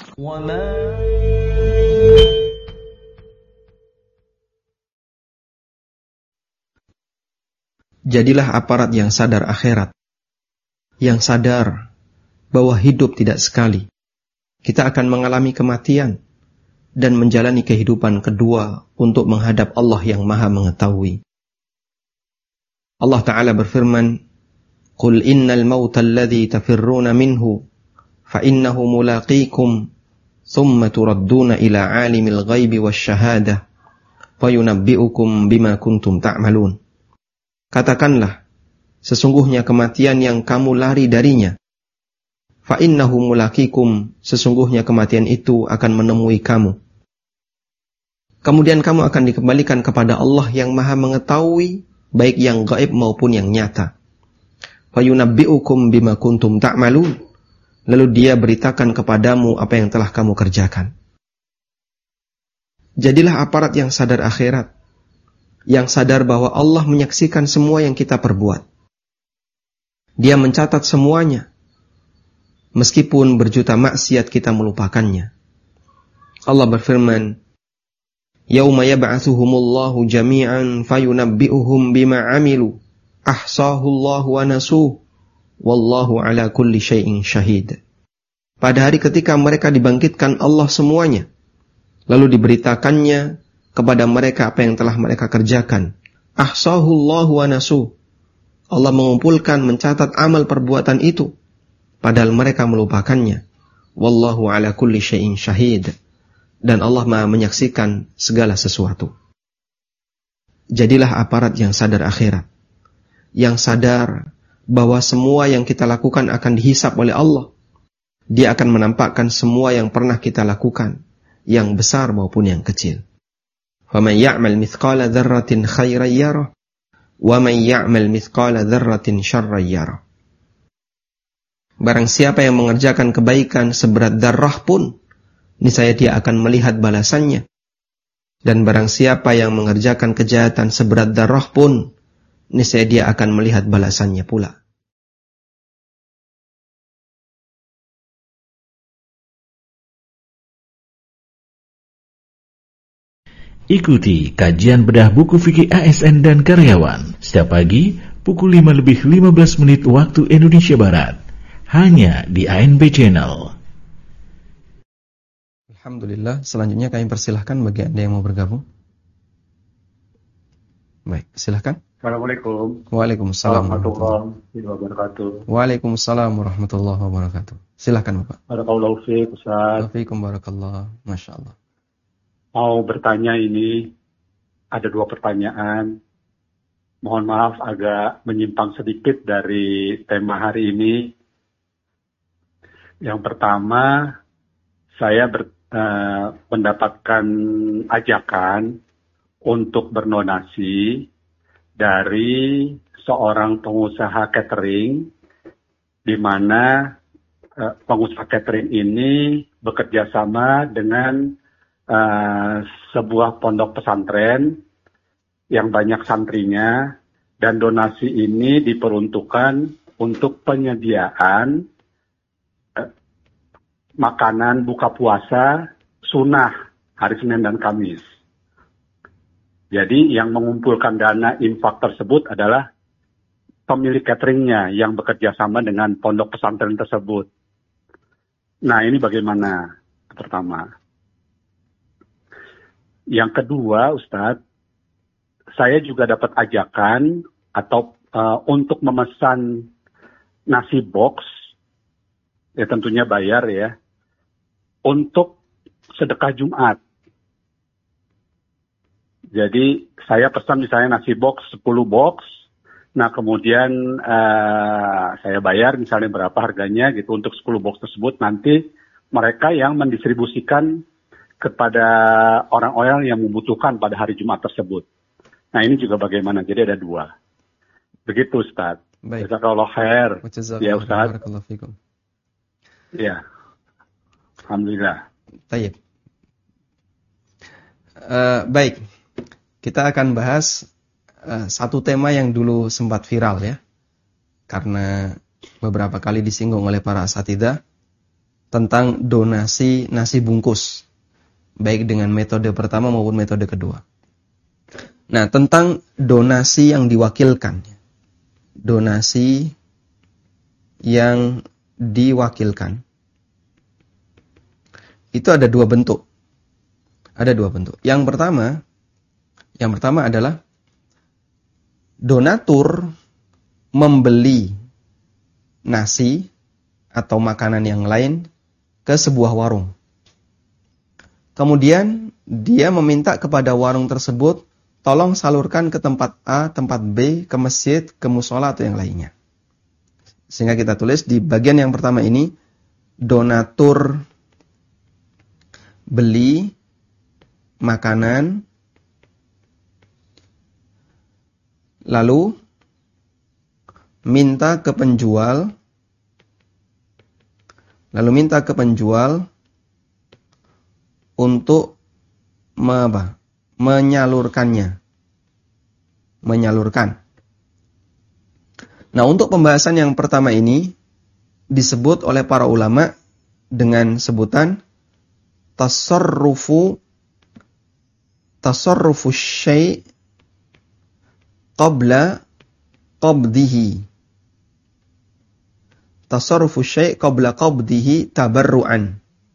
Jadilah aparat yang sadar akhirat, yang sadar bahwa hidup tidak sekali. Kita akan mengalami kematian dan menjalani kehidupan kedua untuk menghadap Allah yang Maha Mengetahui. Allah Ta'ala berfirman, Qul innal mauta alladhi tafirruna minhu, fa innahu mulaqikum, thumma turadduna ila alimil ghaibi wasyahadah, fayunabbi'ukum bima kuntum ta'malun. Katakanlah, sesungguhnya kematian yang kamu lari darinya, fa innahu mulaqikum, sesungguhnya kematian itu akan menemui kamu. Kemudian kamu akan dikembalikan kepada Allah yang Maha Mengetahui, baik yang gaib maupun yang nyata. Fayunabbi'ukum bima kuntum ta'malun. Lalu dia beritakan kepadamu apa yang telah kamu kerjakan. Jadilah aparat yang sadar akhirat, yang sadar bahwa Allah menyaksikan semua yang kita perbuat. Dia mencatat semuanya, meskipun berjuta maksiat kita melupakannya. Allah berfirman, Yauma yab'atsuhumullahu jami'an fayunabbi'uhum bima 'amilu ahsahullahu wa nasuh wallahu ala kulli syai'in syahid. Pada hari ketika mereka dibangkitkan Allah semuanya, lalu diberitakannya kepada mereka apa yang telah mereka kerjakan. Ahsahullahu wa nasuh. Allah mengumpulkan, mencatat amal perbuatan itu, padahal mereka melupakannya. Wallahu ala kulli syai'in syahid. Dan Allah Maha menyaksikan segala sesuatu. Jadilah aparat yang sadar akhirat, yang sadar bahwa semua yang kita lakukan akan dihisab oleh Allah. Dia akan menampakkan semua yang pernah kita lakukan, yang besar maupun yang kecil. فَمَنْ يَعْمَلْ مِثْقَالَ ذَرَّةٍ خَيْرًا يَرَهُ وَمَنْ يَعْمَلْ مِثْقَالَ ذَرَّةٍ شَرًّا يَرَهُ. Barang siapa yang mengerjakan kebaikan seberat darah pun, niscaya dia akan melihat balasannya. Dan barang siapa yang mengerjakan kejahatan seberat darah pun, niscaya dia akan melihat balasannya pula. Ikuti kajian bedah buku fikih A S N dan karyawan setiap pagi pukul lima lebih lima belas menit waktu Indonesia Barat, hanya di A N B Channel. Alhamdulillah, selanjutnya kami persilahkan bagi Anda yang mau bergabung. Baik, silahkan. Assalamualaikum Waalaikumsalam warahmatullahi wabarakatuh. Waalaikumsalam warahmatullahi wabarakatuh. Silakan Bapak. Barakallahu fiik, Ustaz. Waalaikum barakallah. Masya Allah. Mau bertanya ini, ada dua pertanyaan. Mohon maaf agak menyimpang sedikit dari tema hari ini. Yang pertama, saya ber, eh, mendapatkan ajakan untuk berdonasi dari seorang pengusaha catering, di mana uh, pengusaha catering ini bekerja sama dengan uh, sebuah pondok pesantren yang banyak santrinya, dan donasi ini diperuntukkan untuk penyediaan uh, makanan buka puasa sunnah hari Senin dan Kamis. Jadi yang mengumpulkan dana infak tersebut adalah pemilik cateringnya yang bekerja sama dengan pondok pesantren tersebut. Nah, ini bagaimana? Pertama. Yang kedua, Ustadz, saya juga dapat ajakan atau uh, untuk memesan nasi box, ya tentunya bayar ya, untuk sedekah Jumat. Jadi saya pesan misalnya nasi box sepuluh box, nah kemudian uh, saya bayar misalnya berapa harganya gitu untuk sepuluh box tersebut, nanti mereka yang mendistribusikan kepada orang-orang yang membutuhkan pada hari Jumat tersebut. Nah ini juga bagaimana, jadi ada dua. Begitu Ustaz. Baik. Jazakallahu khair. Ya Ustaz. Barakallahu fikum. Ya. Alhamdulillah. Tayyib. Uh, baik. Kita akan bahas uh, satu tema yang dulu sempat viral ya. Karena beberapa kali disinggung oleh para asatidzah tentang donasi nasi bungkus. Baik dengan metode pertama maupun metode kedua. Nah, tentang donasi yang diwakilkan. Donasi yang diwakilkan. Itu ada dua bentuk. Ada dua bentuk. Yang pertama, yang pertama adalah donatur membeli nasi atau makanan yang lain ke sebuah warung. Kemudian dia meminta kepada warung tersebut, tolong salurkan ke tempat A, tempat B, ke masjid, ke musola atau yang lainnya. Sehingga kita tulis di bagian yang pertama ini, donatur beli makanan, lalu minta ke penjual, lalu minta ke penjual untuk me, apa, menyalurkannya, menyalurkan. Nah, untuk pembahasan yang pertama ini disebut oleh para ulama dengan sebutan tasarrufu tasarrufu syai' qabla qabdihi. Tasarrufu syai' qabla qabdihi tabarru'an.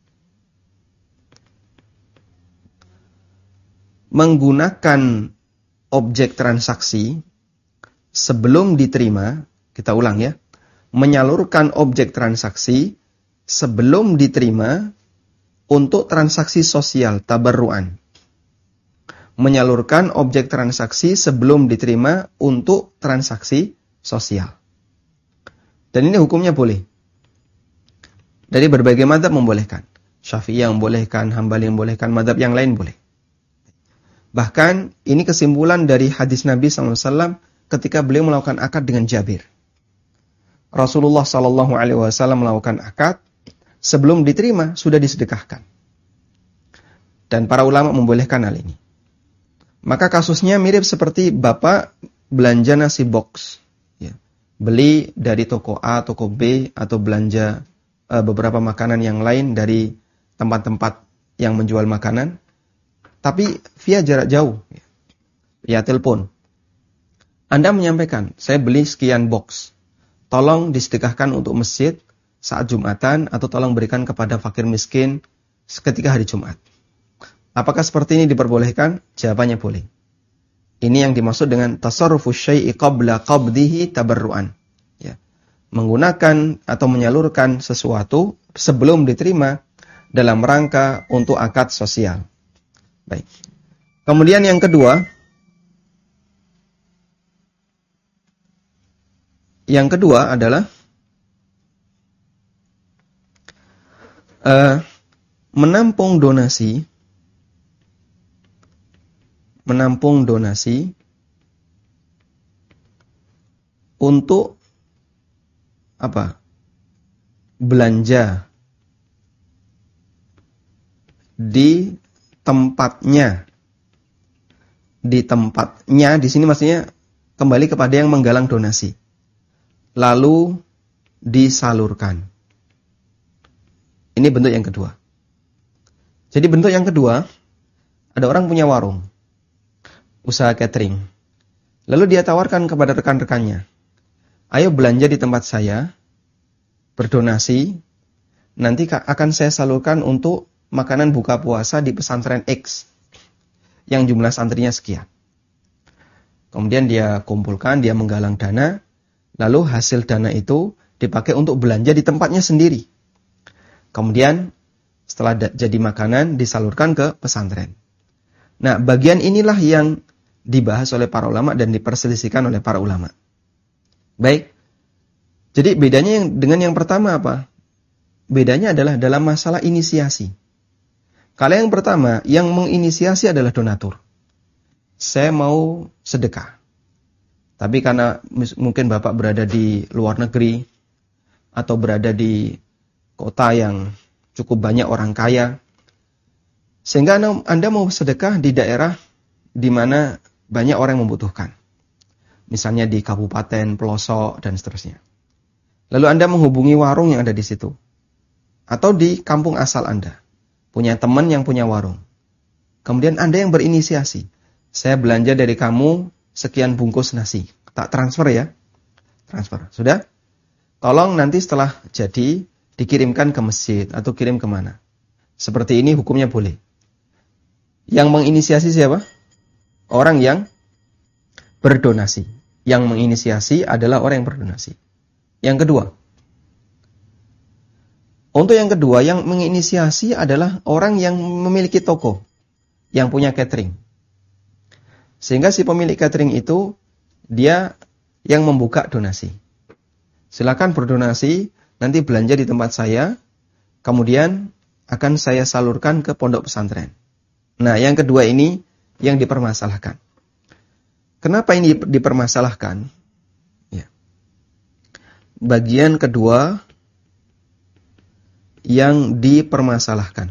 Menggunakan objek transaksi sebelum diterima, kita ulang ya. Menyalurkan objek transaksi sebelum diterima untuk transaksi sosial tabarru'an. Menyalurkan objek transaksi sebelum diterima untuk transaksi sosial. Dan ini hukumnya boleh. Dari berbagai mazhab membolehkan. Syafi'iyah membolehkan, Hambali membolehkan, mazhab yang lain boleh. Bahkan ini kesimpulan dari hadis Nabi shallallahu alaihi wasallam ketika beliau melakukan akad dengan Jabir. Rasulullah shallallahu alaihi wasallam melakukan akad, sebelum diterima sudah disedekahkan. Dan para ulama membolehkan hal ini. Maka kasusnya mirip seperti bapak belanja nasi box. Ya. Beli dari toko A, toko B, atau belanja uh, beberapa makanan yang lain dari tempat-tempat yang menjual makanan. Tapi via jarak jauh. Ya. Via telepon. Anda menyampaikan, saya beli sekian box. Tolong disedekahkan untuk masjid saat Jumatan, atau tolong berikan kepada fakir miskin ketika hari Jumat. Apakah seperti ini diperbolehkan? Jawabannya boleh. Ini yang dimaksud dengan tasarrufu syai'i qabla qabdihi tabarruan. Ya. Menggunakan atau menyalurkan sesuatu sebelum diterima dalam rangka untuk akad sosial. Baik. Kemudian yang kedua, yang kedua adalah uh, menampung donasi, menampung donasi untuk apa? Belanja di tempatnya. Di tempatnya di sini maksudnya kembali kepada yang menggalang donasi. Lalu disalurkan. Ini bentuk yang kedua. Jadi bentuk yang kedua, ada orang punya warung, usaha catering. Lalu dia tawarkan kepada rekan-rekannya, ayo belanja di tempat saya, berdonasi, nanti akan saya salurkan untuk makanan buka puasa di pesantren X, yang jumlah santrinya sekian. Kemudian dia kumpulkan, dia menggalang dana, lalu hasil dana itu dipakai untuk belanja di tempatnya sendiri. Kemudian setelah jadi makanan disalurkan ke pesantren. Nah, bagian inilah yang dibahas oleh para ulama dan diperselisihkan oleh para ulama. Baik. Jadi bedanya yang, dengan yang pertama apa? Bedanya adalah dalam masalah inisiasi. Kalau yang pertama, yang menginisiasi adalah donatur. Saya mau sedekah. Tapi karena mungkin Bapak berada di luar negeri atau berada di kota yang cukup banyak orang kaya, sehingga Anda mau sedekah di daerah di mana banyak orang yang membutuhkan. Misalnya di kabupaten, pelosok, dan seterusnya. Lalu Anda menghubungi warung yang ada di situ. Atau di kampung asal Anda. Punya teman yang punya warung. Kemudian Anda yang berinisiasi. Saya belanja dari kamu sekian bungkus nasi. Tak transfer ya. Transfer. Sudah? Tolong nanti setelah jadi dikirimkan ke masjid atau kirim kemana. Seperti ini hukumnya boleh. Yang menginisiasi siapa? Orang yang berdonasi. Yang menginisiasi adalah orang yang berdonasi. Yang kedua. Untuk yang kedua, yang menginisiasi adalah orang yang memiliki toko. Yang punya catering. Sehingga si pemilik catering itu, dia yang membuka donasi. Silakan berdonasi, nanti belanja di tempat saya, kemudian akan saya salurkan ke pondok pesantren. Nah, yang kedua ini yang dipermasalahkan. Kenapa ini dipermasalahkan? Ya. Bagian kedua yang dipermasalahkan.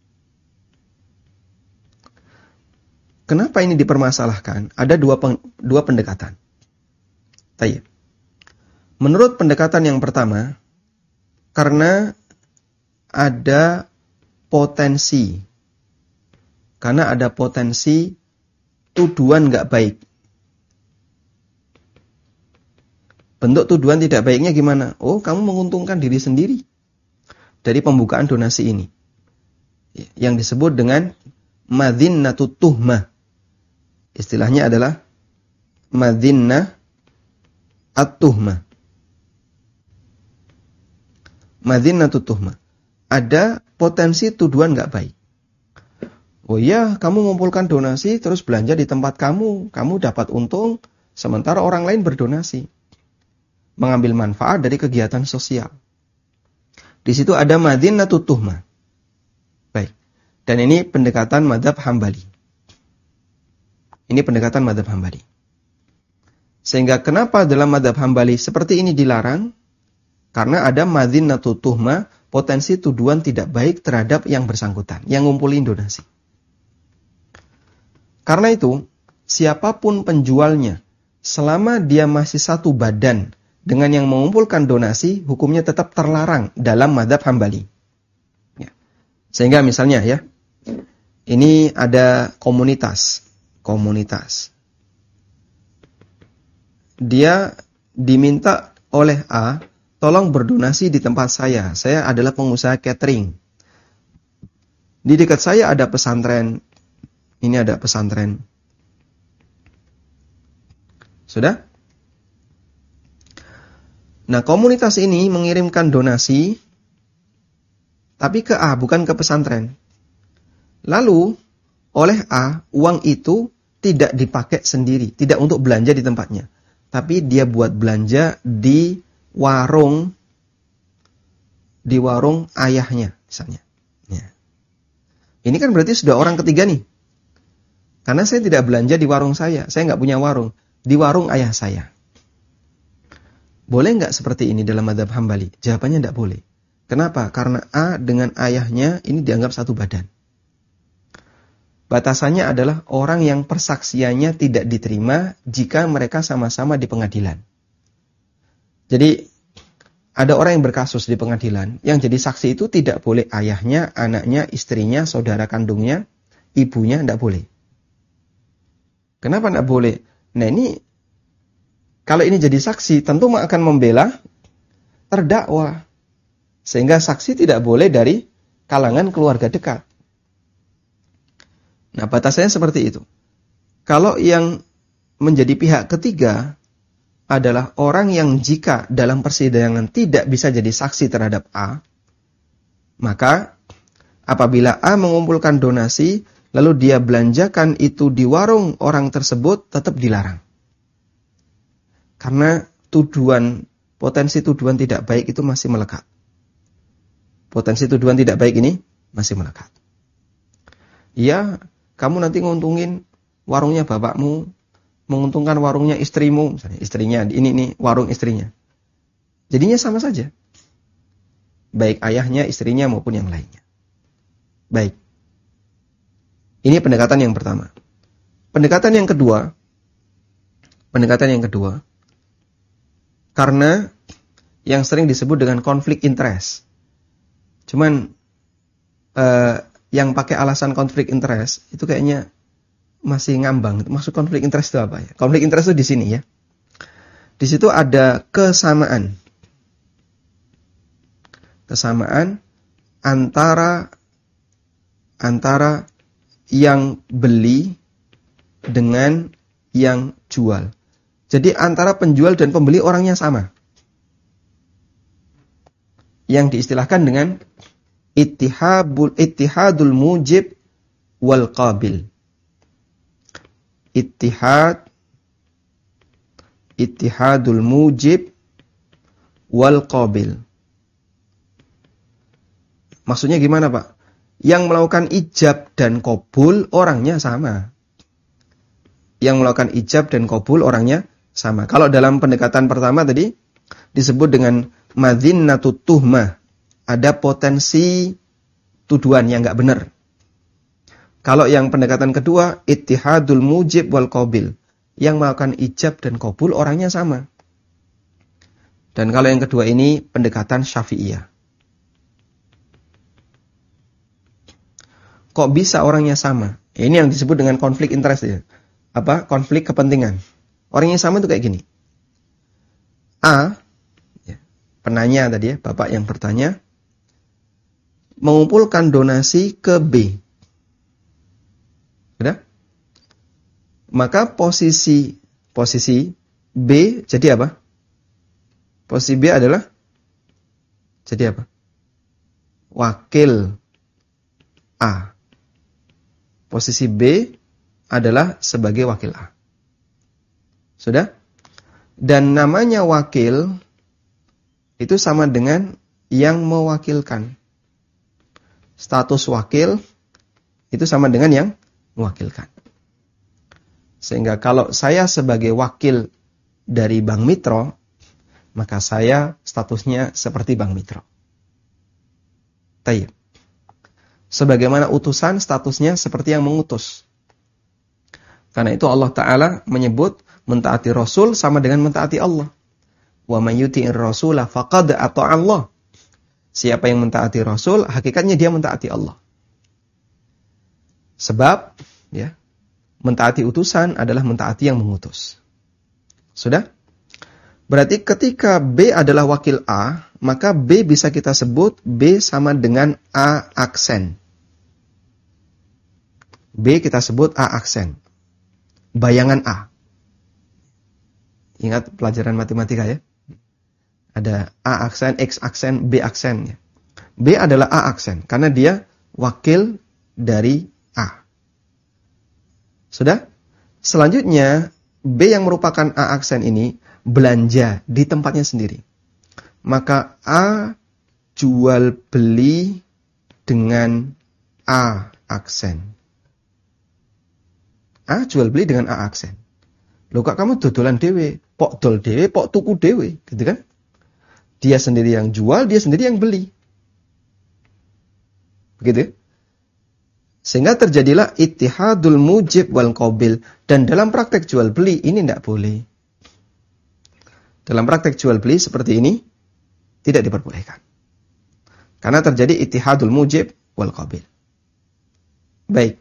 Kenapa ini dipermasalahkan? Ada dua peng, dua pendekatan. Tayyib. Menurut pendekatan yang pertama, karena ada potensi, karena ada potensi tuduhan nggak baik. Bentuk tuduhan tidak baiknya gimana? Oh, kamu menguntungkan diri sendiri dari pembukaan donasi ini, yang disebut dengan madhinnatut tuhmah. Istilahnya adalah madhinnah at-tuhmah. Madhinnatut tuhmah. Ada potensi tuduhan nggak baik. Oh iya, kamu mengumpulkan donasi terus belanja di tempat kamu, kamu dapat untung, sementara orang lain berdonasi, mengambil manfaat dari kegiatan sosial. Di situ ada madhinnatut tuhmah. Baik. Dan ini pendekatan mazhab Hambali. Ini pendekatan mazhab Hambali. Sehingga kenapa dalam mazhab Hambali seperti ini dilarang? Karena ada madhinnatut tuhmah, potensi tuduhan tidak baik terhadap yang bersangkutan, yang ngumpulin donasi. Karena itu, siapapun penjualnya, selama dia masih satu badan dengan yang mengumpulkan donasi, hukumnya tetap terlarang dalam mazhab Hambali. Ya. Sehingga misalnya ya, ini ada komunitas, komunitas. Dia diminta oleh A, tolong berdonasi di tempat saya. Saya adalah pengusaha catering. Di dekat saya ada pesantren. Ini ada pesantren. Sudah? Nah, komunitas ini mengirimkan donasi, tapi ke A, bukan ke pesantren. Lalu, oleh A, uang itu tidak dipakai sendiri, tidak untuk belanja di tempatnya. Tapi dia buat belanja di warung, di warung ayahnya, misalnya. Ya. Ini kan berarti sudah orang ketiga nih. Karena saya tidak belanja di warung saya, saya nggak punya warung, di warung ayah saya. Boleh nggak seperti ini dalam mazhab Hambali? Jawabannya nggak boleh. Kenapa? Karena A dengan ayahnya ini dianggap satu badan. Batasannya adalah orang yang persaksiannya tidak diterima jika mereka sama-sama di pengadilan. Jadi, ada orang yang berkasus di pengadilan, yang jadi saksi itu tidak boleh ayahnya, anaknya, istrinya, saudara kandungnya, ibunya, tidak boleh. Kenapa tidak boleh? Nah ini, kalau ini jadi saksi, tentu akan membela terdakwa. Sehingga saksi tidak boleh dari kalangan keluarga dekat. Nah, batasannya seperti itu. Kalau yang menjadi pihak ketiga adalah orang yang jika dalam persidangan tidak bisa jadi saksi terhadap A, maka apabila A mengumpulkan donasi, lalu dia belanjakan itu di warung orang tersebut, tetap dilarang. Karena tuduhan, potensi tuduhan tidak baik itu masih melekat. Potensi tuduhan tidak baik ini masih melekat. Ya, kamu nanti nguntungin warungnya bapakmu, menguntungkan warungnya istrimu, misalnya istrinya, ini nih warung istrinya. Jadinya sama saja. Baik ayahnya, istrinya maupun yang lainnya. Baik. Ini pendekatan yang pertama. Pendekatan yang kedua, pendekatan yang kedua, karena yang sering disebut dengan konflik interest. Cuman eh, yang pakai alasan konflik interest itu kayaknya masih ngambang. Maksud konflik interest itu apa ya? Konflik interest itu di sini ya. Di situ ada kesamaan. Kesamaan antara antara yang beli dengan yang jual. Jadi antara penjual dan pembeli orangnya sama. Yang diistilahkan dengan ittihadul ittihadul mujib wal qabil. Ittihad ittihadul mujib wal qabil. Maksudnya gimana, Pak? Yang melakukan ijab dan qabul orangnya sama. Yang melakukan ijab dan qabul orangnya sama. Kalau dalam pendekatan pertama tadi disebut dengan madhinnatut tuhmah, ada potensi tuduhan yang enggak benar. Kalau yang pendekatan kedua, ittihadul mujib wal qabil, yang melakukan ijab dan qabul orangnya sama. Dan kalau yang kedua ini pendekatan Syafi'iyah. Kok bisa orangnya sama? Ini yang disebut dengan konflik interest ya. Apa? Konflik kepentingan. Orangnya sama itu kayak gini. A, ya, penanya tadi ya, Bapak yang bertanya, mengumpulkan donasi ke B. Sudah? Maka posisi posisi B jadi apa? Posisi B adalah jadi apa? Wakil A. Posisi B adalah sebagai wakil A. Sudah? Dan namanya wakil itu sama dengan yang mewakilkan. Status wakil itu sama dengan yang mewakilkan. Sehingga kalau saya sebagai wakil dari Bank Mitro, maka saya statusnya seperti Bank Mitro. Tayyib. Sebagaimana utusan statusnya seperti yang mengutus. Karena itu Allah Ta'ala menyebut mentaati Rasul sama dengan mentaati Allah. Wa man yuti'ir rasula faqad ata'a Allah. Siapa yang mentaati Rasul, hakikatnya dia mentaati Allah. Sebab, ya, mentaati utusan adalah mentaati yang mengutus. Sudah? Berarti ketika B adalah wakil A, maka B bisa kita sebut B sama dengan A aksen. B kita sebut A aksen. Bayangan A. Ingat pelajaran matematika ya. Ada A aksen, X aksen, B aksen ya. B adalah A aksen karena dia wakil dari A. Sudah? Selanjutnya B yang merupakan A aksen ini belanja di tempatnya sendiri. Maka A jual beli dengan A aksen. A jual beli dengan A aksen. Loh kak kamu dodolan dewe, pok dol dewe, pok tuku dewe, gitu kan? Dia sendiri yang jual, dia sendiri yang beli. Begitu. Sehingga terjadilah ittihadul mujib wal qabil. Dan dalam praktek jual beli ini tidak boleh. Dalam praktek jual beli seperti ini tidak diperbolehkan. Karena terjadi ittihadul mujib wal qabil. Baik.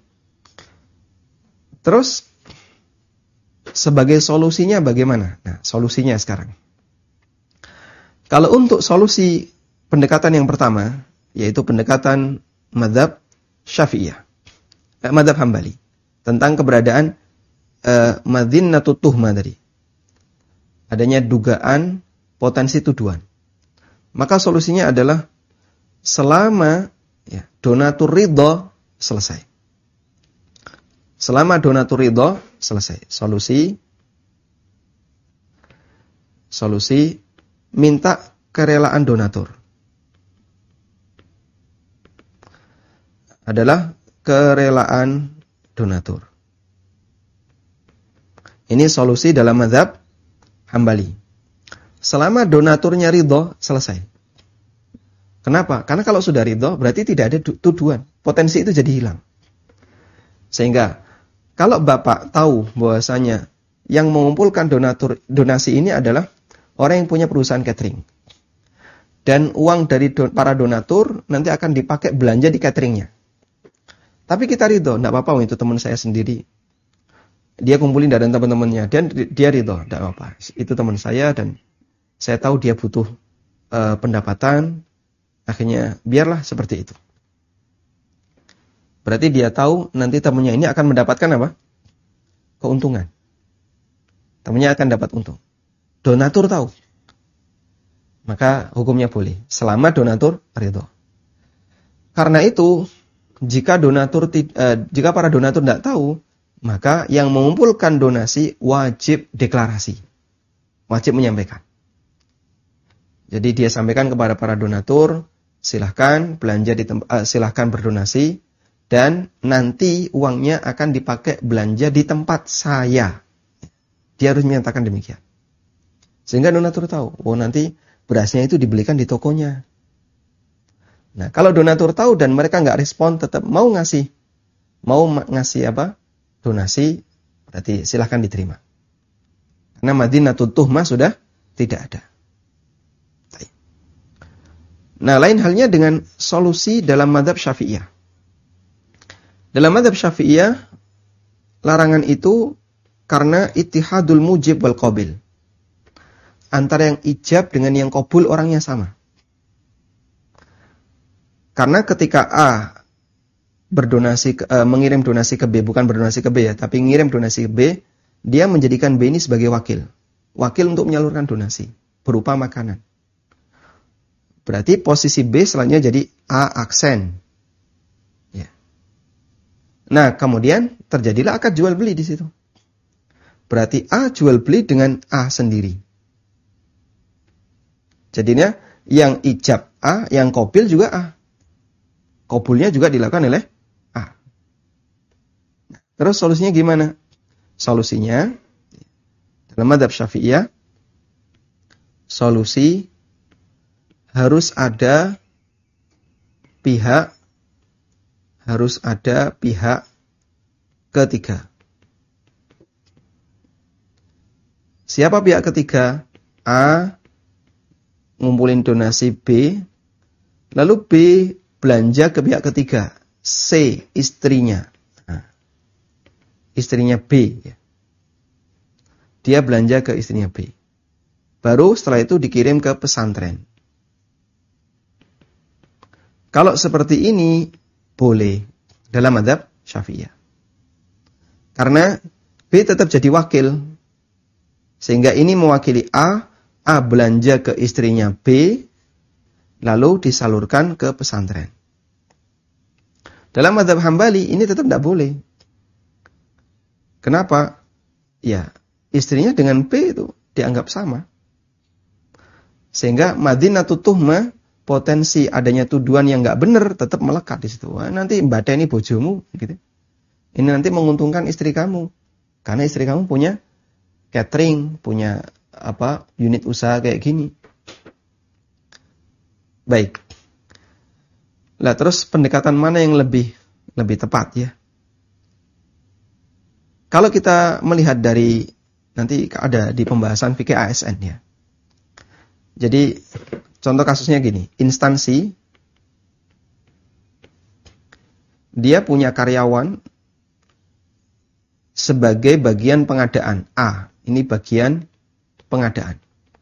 Terus sebagai solusinya bagaimana? Nah, solusinya sekarang. Kalau untuk solusi pendekatan yang pertama, yaitu pendekatan mazhab Syafi'iyah, eh, mazhab Hambali, tentang keberadaan eh, madhinnatut tuhmah tadi. Adanya dugaan potensi tuduhan. Maka solusinya adalah selama ya, donatur ridho selesai. Selama donatur ridho selesai. Solusi solusi minta kerelaan donatur. Adalah kerelaan donatur. Ini solusi dalam mazhab Hambali. Selama donaturnya ridho selesai. Kenapa? Karena kalau sudah ridho berarti tidak ada tuduhan. Potensi itu jadi hilang. Sehingga kalau Bapak tahu bahwasanya yang mengumpulkan donatur donasi ini adalah orang yang punya perusahaan catering. Dan uang dari do, para donatur nanti akan dipakai belanja di cateringnya. Tapi kita ridho, tidak apa-apa itu teman saya sendiri. Dia kumpulin dari teman-temannya dan dia ridho, tidak apa-apa. Itu teman saya dan saya tahu dia butuh uh, pendapatan. Akhirnya biarlah seperti itu. Berarti dia tahu nanti temannya ini akan mendapatkan apa? Keuntungan. Temannya akan dapat untung. Donatur tahu. Maka hukumnya boleh. Selama donatur ridho. Karena itu, jika donatur eh, jika para donatur tidak tahu, maka yang mengumpulkan donasi wajib deklarasi. Wajib menyampaikan. Jadi dia sampaikan kepada para donatur, silahkan belanja di tempat, eh, silahkan berdonasi. Dan nanti uangnya akan dipakai belanja di tempat saya. Dia harus menyatakan demikian. Sehingga donatur tahu, oh nanti berasnya itu dibelikan di tokonya. Nah, kalau donatur tahu dan mereka nggak respon, tetap mau ngasih, mau ngasih apa? Donasi, berarti silahkan diterima. Karena madhinnatut tuhmah sudah tidak ada. Nah, lain halnya dengan solusi dalam mazhab Syafi'iyah. Dalam mazhab Syafi'iyah, larangan itu karena ittihadul mujib wal qabil. Antara yang ijab dengan yang qabul orangnya sama. Karena ketika A berdonasi ke, uh, mengirim donasi ke B, bukan berdonasi ke B ya, tapi ngirim donasi ke B, dia menjadikan B ini sebagai wakil. Wakil untuk menyalurkan donasi berupa makanan. Berarti posisi B selanjutnya jadi A aksen. Nah, kemudian terjadilah akad jual beli di situ. Berarti A jual beli dengan A sendiri. Jadinya yang ijab A, yang qabil juga A. Qabulnya juga dilakukan oleh A. Terus solusinya gimana? Solusinya dalam mazhab Syafi'iyah, solusi harus ada pihak harus ada pihak ketiga. Siapa pihak ketiga? A ngumpulin donasi B, lalu B belanja ke pihak ketiga, C istrinya. Nah, istrinya B. Dia belanja ke istrinya B. Baru setelah itu dikirim ke pesantren. Kalau seperti ini boleh dalam mazhab Syafi'iyah. Karena B tetap jadi wakil. Sehingga ini mewakili A, A belanja ke istrinya B, lalu disalurkan ke pesantren. Dalam mazhab Hambali ini tetap tidak boleh. Kenapa? Ya, istrinya dengan B itu dianggap sama. Sehingga madinatut tuhmah, potensi adanya tuduhan yang nggak benar tetap melekat di situ. Wah, nanti mbadani bojomu, gitu. Ini nanti menguntungkan istri kamu, karena istri kamu punya catering, punya apa unit usaha kayak gini. Baik. Lah terus pendekatan mana yang lebih lebih tepat ya? Kalau kita melihat dari nanti ada di pembahasan fikih A S N ya. Jadi contoh kasusnya gini, instansi dia punya karyawan sebagai bagian pengadaan A. Ini bagian pengadaan.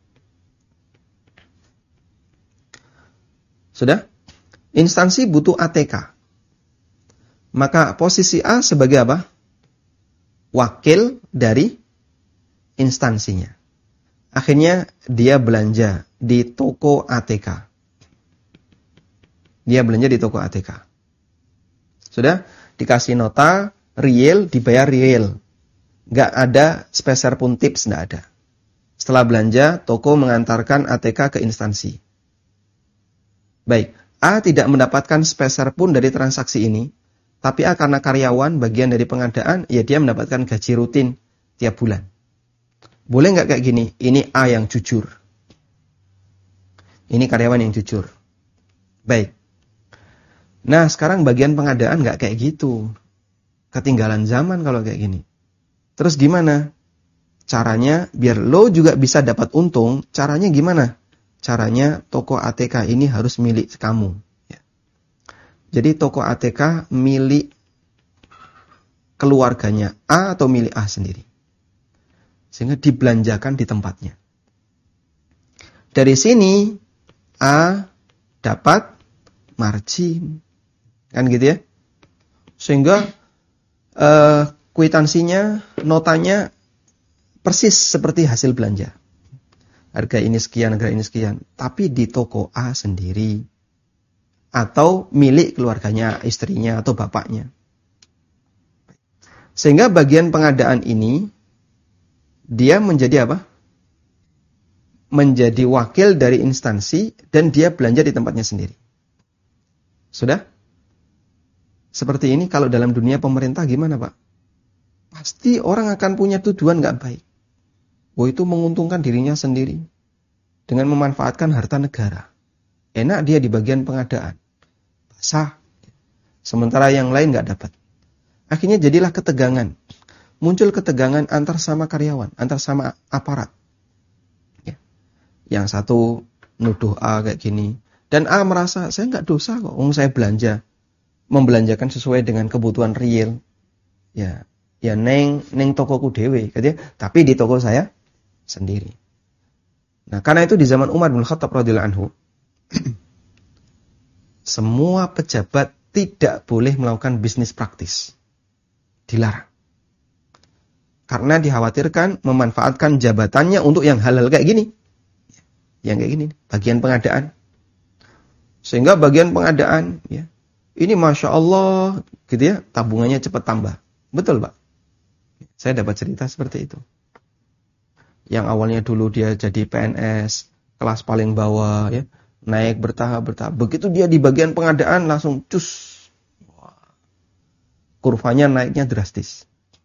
Sudah? Instansi butuh A T K. Maka posisi A sebagai apa? Wakil dari instansinya. Akhirnya dia belanja di toko A T K. Dia belanja di toko A T K. Sudah? Dikasih nota, real, dibayar real. Nggak ada speser pun tips, nggak ada. Setelah belanja, toko mengantarkan A T K ke instansi. Baik, A tidak mendapatkan speser pun dari transaksi ini, tapi A karena karyawan, bagian dari pengadaan, ya dia mendapatkan gaji rutin tiap bulan. Boleh nggak kayak gini? Ini A yang jujur. Ini karyawan yang jujur. Baik. Nah, sekarang bagian pengadaan nggak kayak gitu. Ketinggalan zaman kalau kayak gini. Terus gimana? Caranya biar lo juga bisa dapat untung, caranya gimana? Caranya toko A T K ini harus milik kamu. Ya. Jadi toko A T K milik keluarganya A atau milik A sendiri. Sehingga dibelanjakan di tempatnya. Dari sini A dapat margin. Kan gitu ya? Sehingga uh, kwitansinya, notanya persis seperti hasil belanja. Harga ini sekian, harga ini sekian. Tapi di toko A sendiri. Atau milik keluarganya, istrinya, atau bapaknya. Sehingga bagian pengadaan ini, dia menjadi apa? Menjadi wakil dari instansi, dan dia belanja di tempatnya sendiri. Sudah? Seperti ini kalau dalam dunia pemerintah gimana Pak? Pasti orang akan punya tuduhan nggak baik. Oh itu menguntungkan dirinya sendiri dengan memanfaatkan harta negara. Enak dia di bagian pengadaan, sah. Sementara yang lain nggak dapat. Akhirnya jadilah ketegangan. Muncul ketegangan antar sama karyawan, antar sama aparat. Ya. Yang satu nuduh A kayak gini, dan A merasa saya nggak dosa kok, um, saya belanja, membelanjakan sesuai dengan kebutuhan real. Ya. Ya neng neng tokoku dewe, katanya, tapi di toko saya sendiri. Nah, karena itu di zaman Umar bin Khattab radhiyallahu anhu, semua pejabat tidak boleh melakukan bisnis praktis. Dilarang. Karena dikhawatirkan memanfaatkan jabatannya untuk yang halal kayak gini. Yang kayak gini, bagian pengadaan. Sehingga bagian pengadaan, ya, ini Masya Allah, gitu ya, tabungannya cepat tambah. Betul Pak? Saya dapat cerita seperti itu. Yang awalnya dulu dia jadi P N S, kelas paling bawah, ya, naik bertahap-bertahap. Begitu dia di bagian pengadaan langsung cus. Wah. Kurvanya naiknya drastis.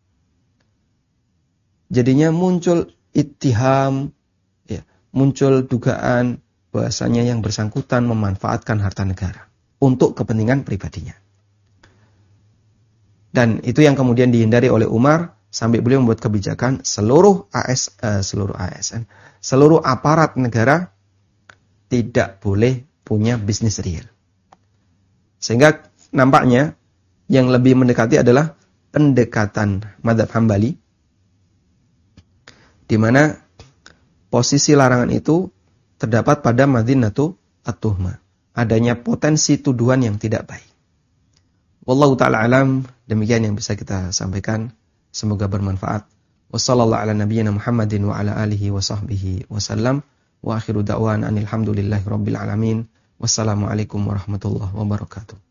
Jadinya muncul ittiham, ya, muncul dugaan bahwasanya yang bersangkutan memanfaatkan harta negara untuk kepentingan pribadinya. Dan itu yang kemudian dihindari oleh Umar sampai beliau membuat kebijakan seluruh A S uh, seluruh A S N, seluruh aparat negara tidak boleh punya bisnis real. Sehingga nampaknya yang lebih mendekati adalah pendekatan mazhab Hambali, di mana posisi larangan itu terdapat pada madinatu at-tuhmah, adanya potensi tuduhan yang tidak baik. Wallahu ta'ala alam, demikian yang bisa kita sampaikan. Semoga bermanfaat. Wassallallahu ala nabiyyina Muhammadin wa ala alihi wa sahbihi wasallam. Wa akhiru da'wana anil hamdulillahi rabbil alamin. Wassalamualaikum warahmatullahi wabarakatuh.